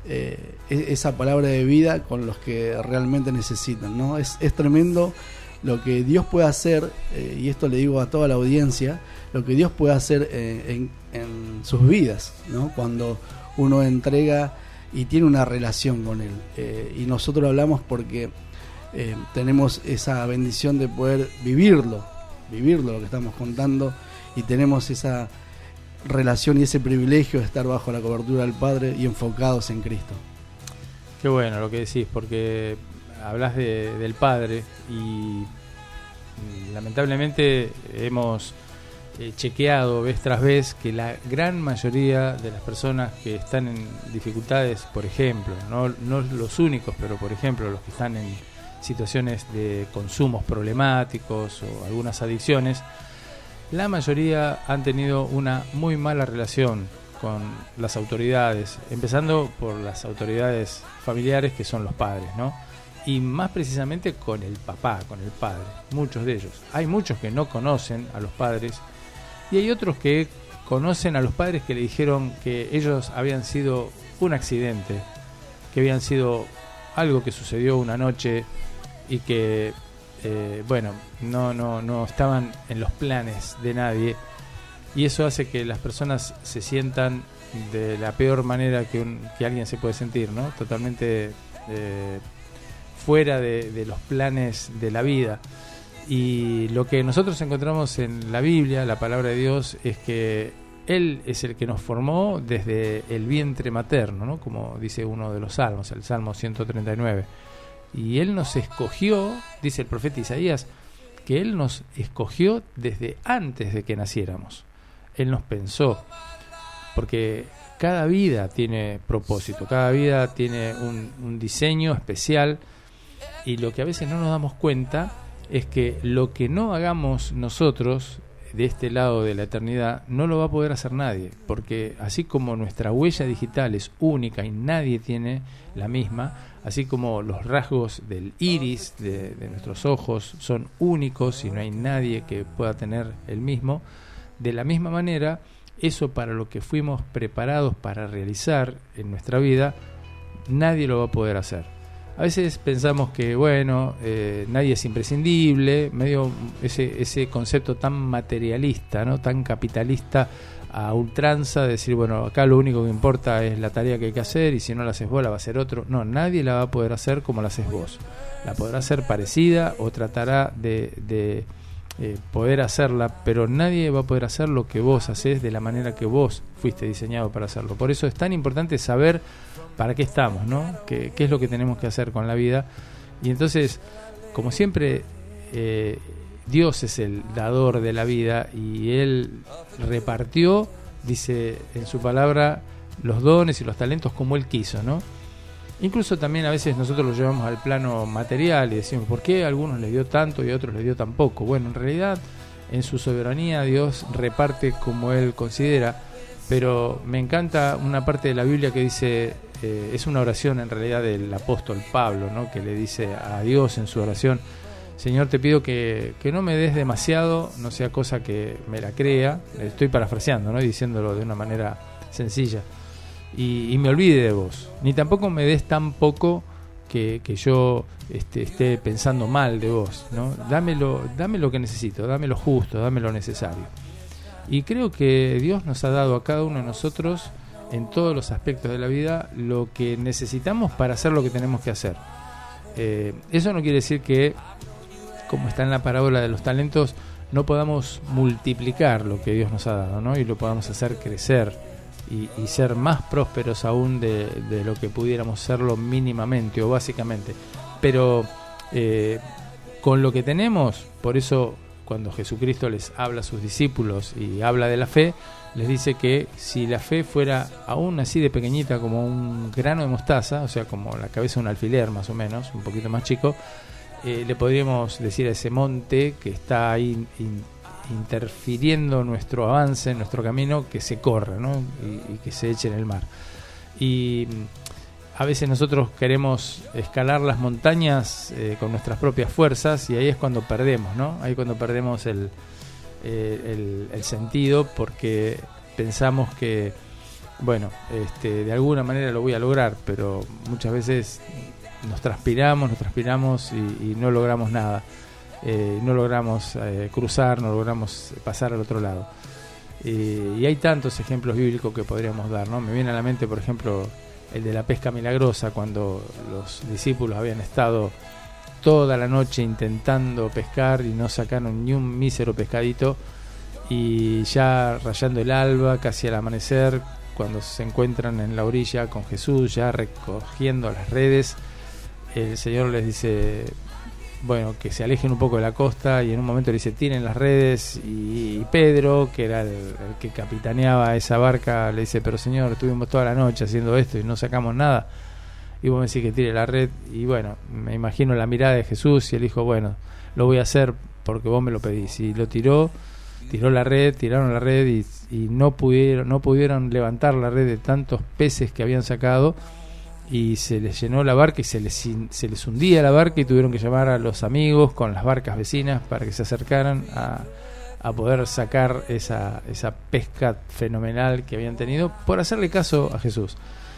G: esa palabra de vida con los que realmente necesitan, ¿no? Es tremendo lo que Dios puede hacer, y esto le digo a toda la audiencia, lo que Dios puede hacer en sus vidas, ¿no? Cuando uno entrega y tiene una relación con Él. Y nosotros hablamos porque tenemos esa bendición de poder vivirlo lo que estamos contando, y tenemos esa relación y ese privilegio de estar bajo la cobertura del Padre y enfocados en Cristo.
C: Qué bueno lo que decís, porque hablas del Padre, y lamentablemente hemos chequeado vez tras vez que la gran mayoría de las personas que están en dificultades, por ejemplo, no los únicos, pero por ejemplo los que están en situaciones de consumos problemáticos o algunas adicciones, la mayoría han tenido una muy mala relación con las autoridades, empezando por las autoridades familiares, que son los padres, ¿no? Y más precisamente con el papá, con el padre, muchos de ellos. Hay muchos que no conocen a los padres, y hay otros que conocen a los padres que le dijeron que ellos habían sido un accidente, que habían sido algo que sucedió una noche, y que bueno, no estaban en los planes de nadie, y eso hace que las personas se sientan de la peor manera que alguien se puede sentir, ¿no? Totalmente fuera de los planes de la vida. Y lo que nosotros encontramos en la Biblia, la palabra de Dios, es que Él es el que nos formó desde el vientre materno, ¿no? Como dice uno de los salmos, el Salmo 139. Y Él nos escogió, dice el profeta Isaías, que Él nos escogió desde antes de que naciéramos. Él nos pensó, porque cada vida tiene propósito, cada vida tiene un diseño especial, y lo que a veces no nos damos cuenta es que lo que no hagamos nosotros de este lado de la eternidad no lo va a poder hacer nadie, porque así como nuestra huella digital es única y nadie tiene la misma, así como los rasgos del iris de nuestros ojos son únicos y no hay nadie que pueda tener el mismo, de la misma manera, eso para lo que fuimos preparados para realizar en nuestra vida, nadie lo va a poder hacer. A veces pensamos que, bueno, nadie es imprescindible, medio ese concepto tan materialista, ¿no? Tan capitalista a ultranza, de decir, bueno, acá lo único que importa es la tarea que hay que hacer, y si no la haces vos, la va a hacer otro. No, nadie la va a poder hacer como la haces vos. La podrá hacer parecida o tratará de poder hacerla, pero nadie va a poder hacer lo que vos hacés de la manera que vos fuiste diseñado para hacerlo. Por eso es tan importante saber para qué estamos, ¿no? ¿Qué es lo que tenemos que hacer con la vida? Y entonces, como siempre, Dios es el dador de la vida, y Él repartió, dice en su palabra, los dones y los talentos como Él quiso, ¿no? Incluso también a veces nosotros lo llevamos al plano material y decimos, ¿por qué a algunos les dio tanto y a otros les dio tan poco? Bueno, en realidad, en su soberanía, Dios reparte como Él considera, pero me encanta una parte de la Biblia que dice, es una oración en realidad del apóstol Pablo, ¿no? Que le dice a Dios en su oración, Señor, te pido que no me des demasiado, no sea cosa que me la crea, estoy parafraseando, ¿no? Diciéndolo de una manera sencilla, y me olvide de vos, ni tampoco me des tan poco que yo esté pensando mal de vos, ¿no? Dame lo que necesito, dame lo justo, dame lo necesario. Y creo que Dios nos ha dado a cada uno de nosotros, en todos los aspectos de la vida, lo que necesitamos para hacer lo que tenemos que hacer. Eso no quiere decir que, como está en la parábola de los talentos, no podamos multiplicar lo que Dios nos ha dado, ¿no? Y lo podamos hacer crecer y ser más prósperos aún de lo que pudiéramos serlo mínimamente o básicamente. Pero con lo que tenemos, por eso cuando Jesucristo les habla a sus discípulos y habla de la fe, les dice que si la fe fuera aún así de pequeñita como un grano de mostaza, o sea, como la cabeza de un alfiler más o menos, un poquito más chico, le podríamos decir a ese monte que está ahí interfiriendo nuestro avance, nuestro camino, que se corra, ¿no? Y que se eche en el mar. Y a veces nosotros queremos escalar las montañas con nuestras propias fuerzas, y ahí es cuando perdemos, ¿no? Ahí es cuando perdemos el sentido, porque pensamos que, bueno, de alguna manera lo voy a lograr, pero muchas veces nos transpiramos y no logramos nada. No logramos cruzar, no logramos pasar al otro lado. Y hay tantos ejemplos bíblicos que podríamos dar, ¿no? Me viene a la mente, por ejemplo, el de la pesca milagrosa, cuando los discípulos habían estado toda la noche intentando pescar y no sacaron ni un mísero pescadito, y ya rayando el alba, casi al amanecer, cuando se encuentran en la orilla con Jesús, ya recogiendo las redes, el Señor les dice, bueno, que se alejen un poco de la costa, y en un momento le dice, tiren las redes, y Pedro, que era el que capitaneaba esa barca, le dice, pero Señor, estuvimos toda la noche haciendo esto y no sacamos nada, y vos me decís que tire la red. Y bueno, me imagino la mirada de Jesús, y él dijo, bueno, lo voy a hacer porque vos me lo pedís, y lo tiró la red, tiraron la red, y no pudieron levantar la red de tantos peces que habían sacado, y se les llenó la barca y se les hundía la barca, y tuvieron que llamar a los amigos con las barcas vecinas para que se acercaran a poder sacar esa pesca fenomenal que habían tenido por hacerle caso a Jesús.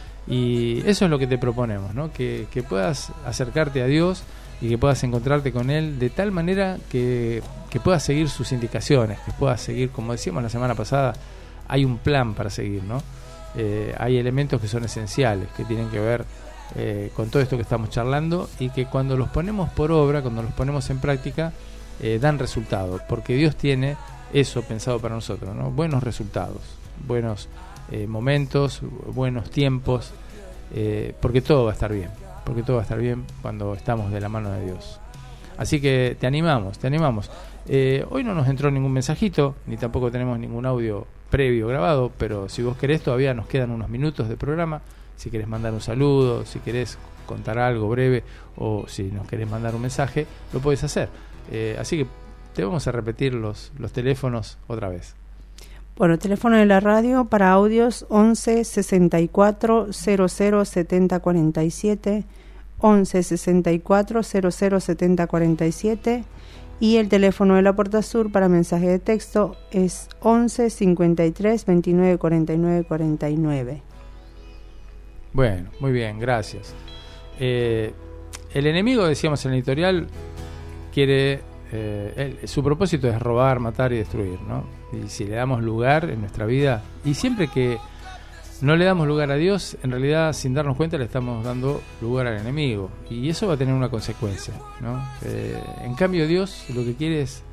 C: Y eso es lo que te proponemos, ¿no? Que puedas acercarte a Dios y que puedas encontrarte con Él de tal manera que puedas seguir sus indicaciones, que puedas seguir, como decíamos la semana pasada, hay un plan para seguir, ¿no? Hay elementos que son esenciales, que tienen que ver con todo esto que estamos charlando, y que cuando los ponemos por obra, cuando los ponemos en práctica, dan resultados, porque Dios tiene eso pensado para nosotros, ¿no? Buenos resultados, buenos momentos, buenos tiempos, porque todo va a estar bien cuando estamos de la mano de Dios. Así que te animamos. Hoy no nos entró ningún mensajito, ni tampoco tenemos ningún audio previo grabado, pero si vos querés, todavía nos quedan unos minutos de programa. Si querés mandar un saludo, si querés contar algo breve, o si nos querés mandar un mensaje, lo podés hacer. Así que te vamos a repetir los teléfonos otra vez.
E: Bueno, teléfono de la radio para audios 11 64 00 70 47, 11 64 00 70 47, y el teléfono de la Puerta Sur para mensaje de texto es 11 53 29 49 49.
C: Bueno, muy bien, gracias. el enemigo, decíamos en el editorial, quiere, su propósito es robar, matar y destruir, ¿no? Y si le damos lugar en nuestra vida, y siempre que no le damos lugar a Dios, en realidad sin darnos cuenta le estamos dando lugar al enemigo, y eso va a tener una consecuencia, ¿no? En cambio Dios lo que quiere es,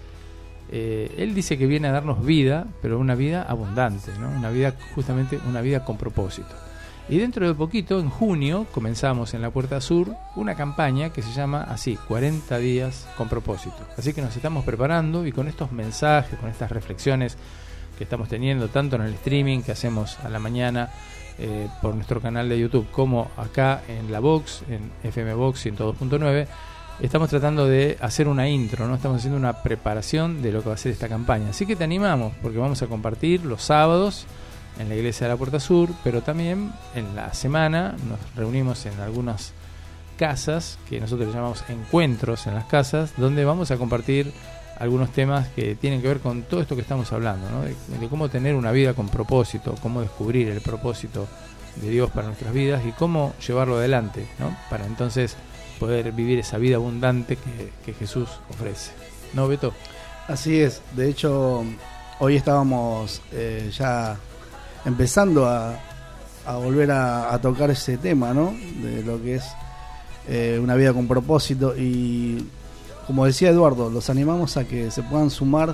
C: Él dice que viene a darnos vida, pero una vida abundante, ¿no? Una vida, justamente una vida con propósito. Y dentro de poquito, en junio, comenzamos en la Puerta Sur una campaña que se llama así, 40 días con propósito. Así que nos estamos preparando, y con estos mensajes, con estas reflexiones que estamos teniendo, tanto en el streaming que hacemos a la mañana por nuestro canal de YouTube, como acá en la Box, en FM Box 102.9, estamos tratando de hacer una intro, ¿no? Estamos haciendo una preparación de lo que va a ser esta campaña. Así que te animamos, porque vamos a compartir los sábados en la iglesia de la Puerta Sur, pero también en la semana nos reunimos en algunas casas, que nosotros le llamamos encuentros en las casas, donde vamos a compartir algunos temas que tienen que ver con todo esto que estamos hablando, ¿no? De cómo tener una vida con propósito, cómo descubrir el propósito de Dios para nuestras vidas y cómo llevarlo adelante, ¿no? Para entonces poder vivir esa vida abundante que Jesús ofrece. ¿No, Beto?
G: Así es. De hecho, hoy estábamos ya empezando a volver a tocar ese tema, ¿no? De lo que es una vida con propósito. Y como decía Eduardo, los animamos a que se puedan sumar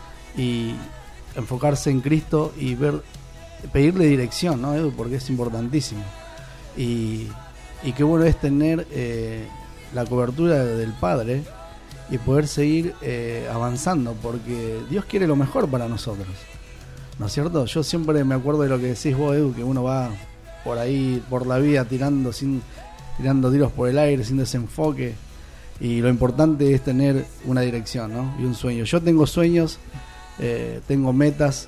G: y enfocarse en Cristo y pedirle dirección, ¿no, Edu? Porque es importantísimo. Y qué bueno es tener la cobertura del Padre y poder seguir avanzando, porque Dios quiere lo mejor para nosotros, ¿no es cierto? Yo siempre me acuerdo de lo que decís vos, Edu, que uno va por ahí, por la vida, tirando tiros por el aire, sin desenfoque, y lo importante es tener una dirección, ¿no? Y un sueño. Yo tengo sueños, tengo metas,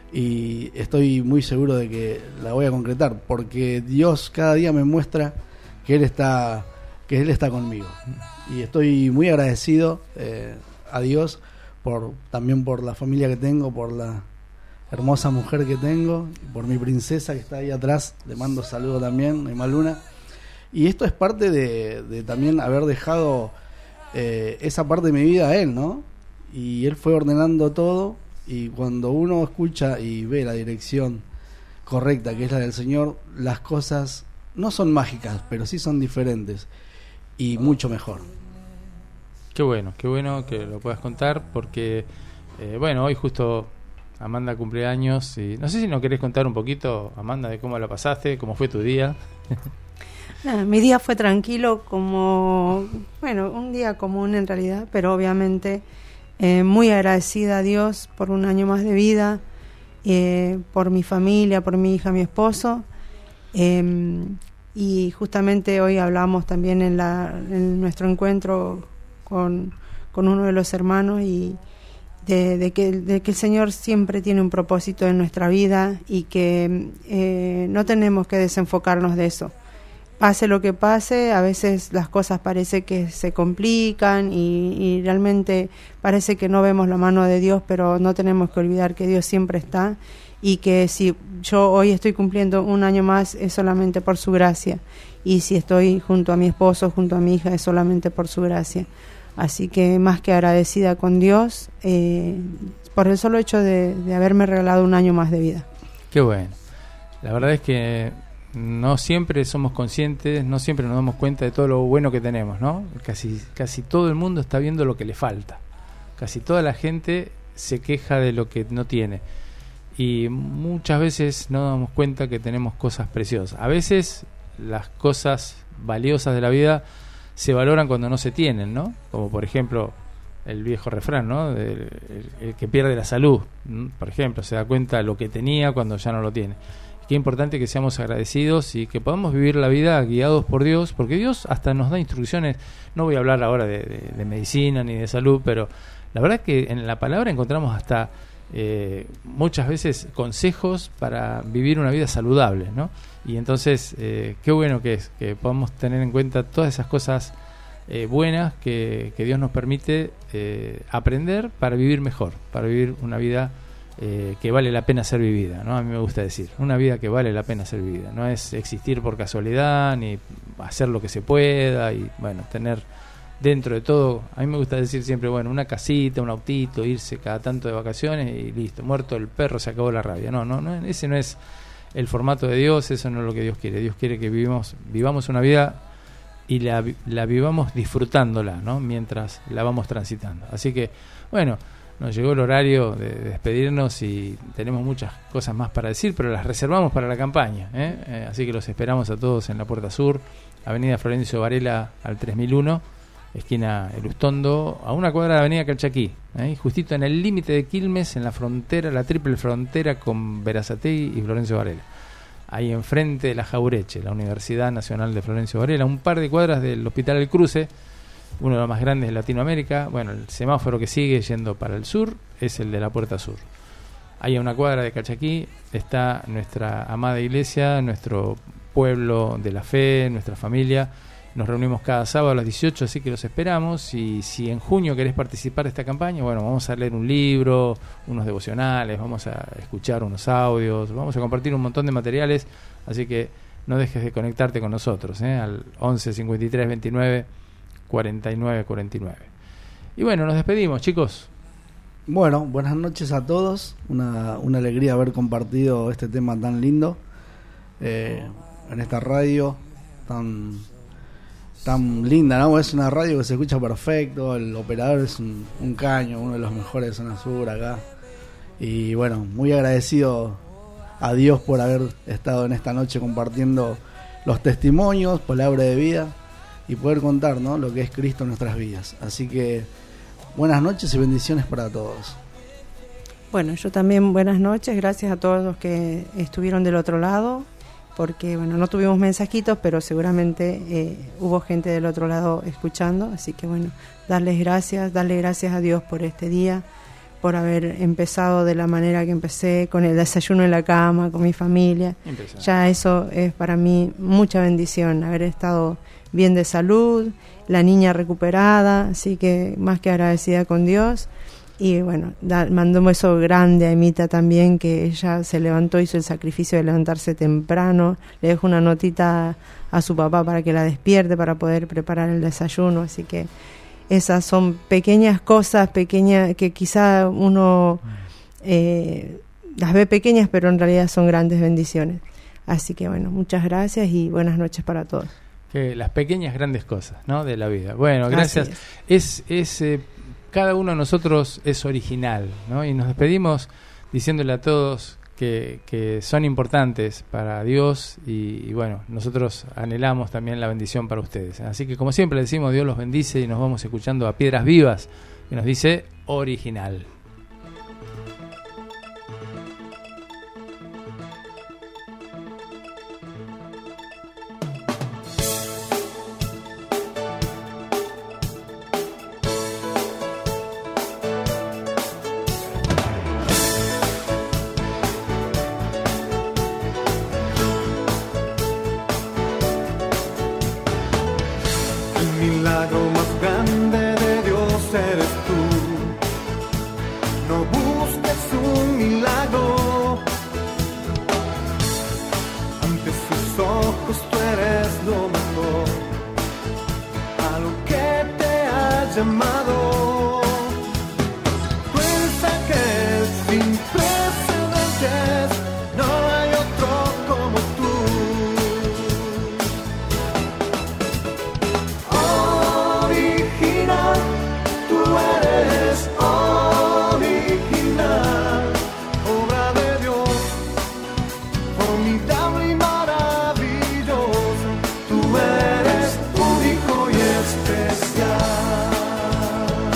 G: y estoy muy seguro de que la voy a concretar, porque Dios cada día me muestra que Él está conmigo, y estoy muy agradecido a Dios también por la familia que tengo, por la hermosa mujer que tengo, por mi princesa que está ahí atrás. Le mando saludos también, Emma Luna. Y esto es parte de también haber dejado esa parte de mi vida a Él, ¿no? Y Él fue ordenando todo, y cuando uno escucha y ve la dirección correcta, que es la del Señor, las cosas no son mágicas, pero sí son diferentes y mucho mejor.
C: Qué bueno que lo puedas contar, porque bueno, hoy justo Amanda cumpleaños, y no sé si nos querés contar un poquito, Amanda, de cómo la pasaste, cómo fue tu día.
E: Mi día fue tranquilo, un día común en realidad, pero obviamente muy agradecida a Dios por un año más de vida, por mi familia, por mi hija, mi esposo, y justamente hoy hablamos también en nuestro encuentro con uno de los hermanos, y de que el Señor siempre tiene un propósito en nuestra vida, y que no tenemos que desenfocarnos de eso. Pase lo que pase, a veces las cosas parece que se complican y realmente parece que no vemos la mano de Dios, pero no tenemos que olvidar que Dios siempre está, y que si yo hoy estoy cumpliendo un año más es solamente por su gracia, y si estoy junto a mi esposo, junto a mi hija, es solamente por su gracia. Así que más que agradecida con Dios por el solo hecho de haberme regalado un año más de vida.
C: Qué bueno. La verdad es que no siempre somos conscientes, no siempre nos damos cuenta de todo lo bueno que tenemos, ¿no? Casi todo el mundo está viendo lo que le falta. Casi toda la gente se queja de lo que no tiene. Y muchas veces no nos damos cuenta que tenemos cosas preciosas. A veces las cosas valiosas de la vida se valoran cuando no se tienen, ¿no? Como por ejemplo el viejo refrán, ¿no? El que pierde la salud, por ejemplo, se da cuenta de lo que tenía cuando ya no lo tiene. Qué importante que seamos agradecidos y que podamos vivir la vida guiados por Dios, porque Dios hasta nos da instrucciones. No voy a hablar ahora de medicina ni de salud, pero la verdad es que en la palabra encontramos hasta muchas veces consejos para vivir una vida saludable, ¿no? Y entonces qué bueno que es que podamos tener en cuenta todas esas cosas buenas que Dios nos permite aprender para vivir mejor, para vivir una vida que vale la pena ser vivida, ¿no? A mí me gusta decir, una vida que vale la pena ser vivida. No es existir por casualidad, ni hacer lo que se pueda y, bueno, tener dentro de todo, a mí me gusta decir siempre, bueno, una casita, un autito, irse cada tanto de vacaciones y listo, muerto el perro, se acabó la rabia. No, ese no es el formato de Dios, eso no es lo que Dios quiere. Dios quiere que vivamos una vida y la vivamos disfrutándola, ¿no? Mientras la vamos transitando. Así que, bueno, nos llegó el horario de despedirnos y tenemos muchas cosas más para decir, pero las reservamos para la campaña, así que los esperamos a todos en la Puerta Sur, Avenida Florencio Varela al 3001, esquina El Ustondo, a una cuadra de Avenida Calchaquí, justito en el límite de Quilmes, en la frontera, la triple frontera con Berazategui y Florencio Varela. Ahí enfrente de la Jaureche, la Universidad Nacional de Florencio Varela, un par de cuadras del Hospital El Cruce, uno de los más grandes de Latinoamérica. Bueno, el semáforo que sigue yendo para el sur es el de la Puerta Sur. Ahí a una cuadra de Calchaquí está nuestra amada iglesia, nuestro pueblo de la fe, nuestra familia. Nos reunimos cada sábado a las 18, así que los esperamos. Y si en junio querés participar de esta campaña, bueno, vamos a leer un libro, unos devocionales, vamos a escuchar unos audios, vamos a compartir un montón de materiales, así que no dejes de conectarte con nosotros, al 11 53 29 49 49. Y bueno, nos despedimos, chicos.
G: Bueno, buenas noches a todos. Una alegría haber compartido este tema tan lindo en esta radio tan linda, ¿no? Es una radio que se escucha perfecto. El operador es un caño, uno de los mejores de Zona Sur acá. Y bueno, muy agradecido a Dios por haber estado en esta noche compartiendo los testimonios, palabra de vida, y poder contar, ¿no?, lo que es Cristo en nuestras vidas. Así que buenas noches y bendiciones para todos.
E: Bueno, yo también buenas noches, gracias a todos los que estuvieron del otro lado, porque bueno, no tuvimos mensajitos, pero seguramente hubo gente del otro lado escuchando, así que bueno, darle gracias a Dios por este día, por haber empezado de la manera que empecé, con el desayuno en la cama, con mi familia. Ya eso es para mí mucha bendición, haber estado bien de salud, la niña recuperada, así que más que agradecida con Dios. Y bueno, mandó un beso grande a Emita también, que ella se levantó, hizo el sacrificio de levantarse temprano, le dejó una notita a su papá para que la despierte, para poder preparar el desayuno, así que esas son pequeñas cosas, pequeñas, que quizá uno las ve pequeñas, pero en realidad son grandes bendiciones. Así que bueno, muchas gracias y buenas noches para todos.
C: Que las pequeñas grandes cosas, ¿no?, de la vida. Bueno, gracias. Cada uno de nosotros es original, ¿no? Y nos despedimos diciéndole a todos que son importantes para Dios y bueno, nosotros anhelamos también la bendición para ustedes. Así que como siempre decimos, Dios los bendice y nos vamos escuchando a Piedras Vivas, que nos dice original.
I: Tú eres único y especial.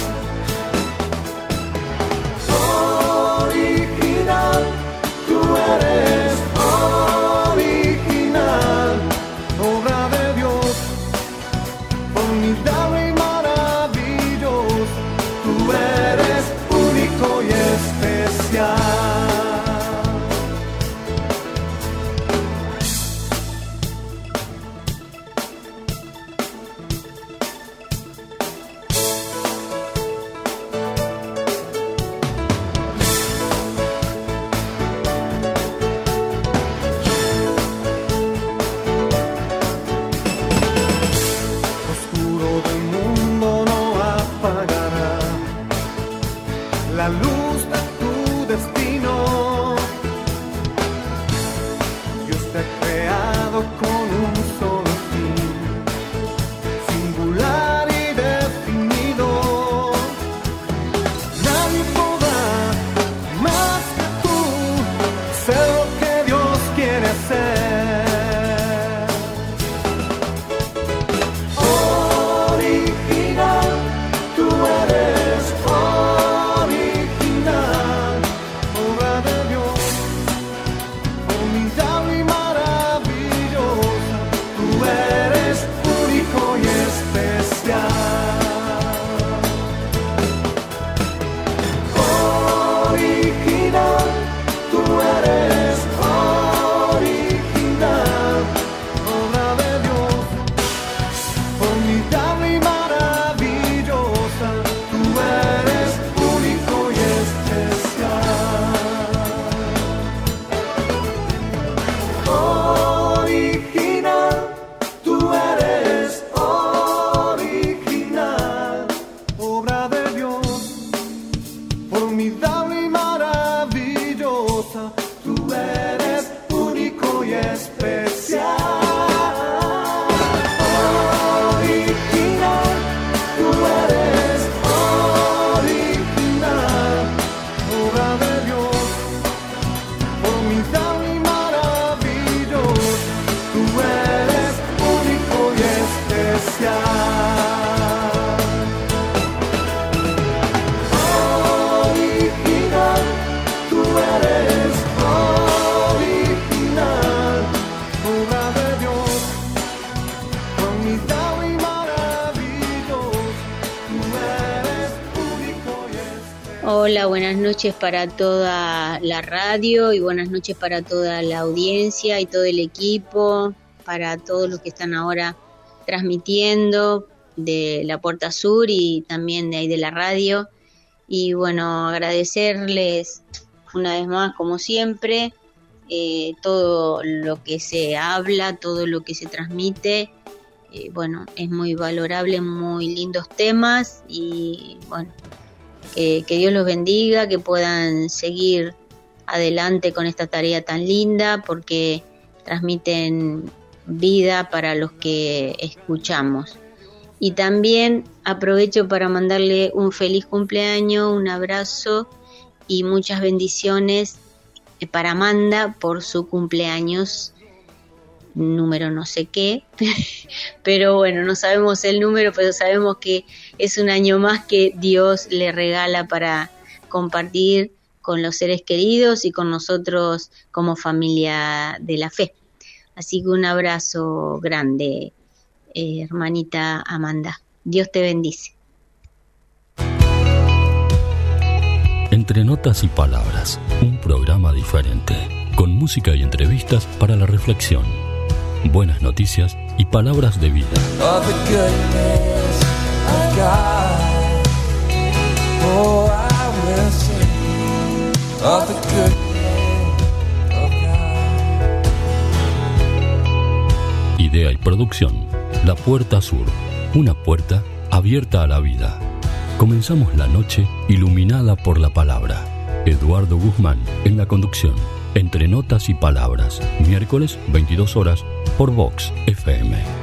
I: apagará la luz de tu destino. Dios te ha creado con un solo fin, singular y definido. Nadie podrá más que tú ser lo que Dios quiere hacer.
J: Hola, buenas noches para toda la radio y buenas noches para toda la audiencia y todo el equipo, para todos los que están ahora transmitiendo de la Puerta Sur y también de ahí de la radio. Y bueno, agradecerles una vez más, como siempre, todo lo que se habla, todo lo que se transmite. Bueno, es muy valorable, muy lindos temas y bueno, que Dios los bendiga, que puedan seguir adelante con esta tarea tan linda porque transmiten vida para los que escuchamos. Y también aprovecho para mandarle un feliz cumpleaños, un abrazo y muchas bendiciones para Amanda por su cumpleaños número no sé qué, pero bueno, no sabemos el número, pero sabemos que es un año más que Dios le regala para compartir con los seres queridos y con nosotros como familia de la fe. Así que un abrazo grande, hermanita Amanda. Dios te bendice.
A: Entre notas y palabras, un programa diferente, con música y entrevistas para la reflexión, buenas noticias y palabras de vida. Idea y producción, La Puerta Sur, una puerta abierta a la vida. Comenzamos la noche iluminada por la palabra. Eduardo Guzmán en la conducción. Entre notas y palabras, miércoles 22 horas por Vox FM.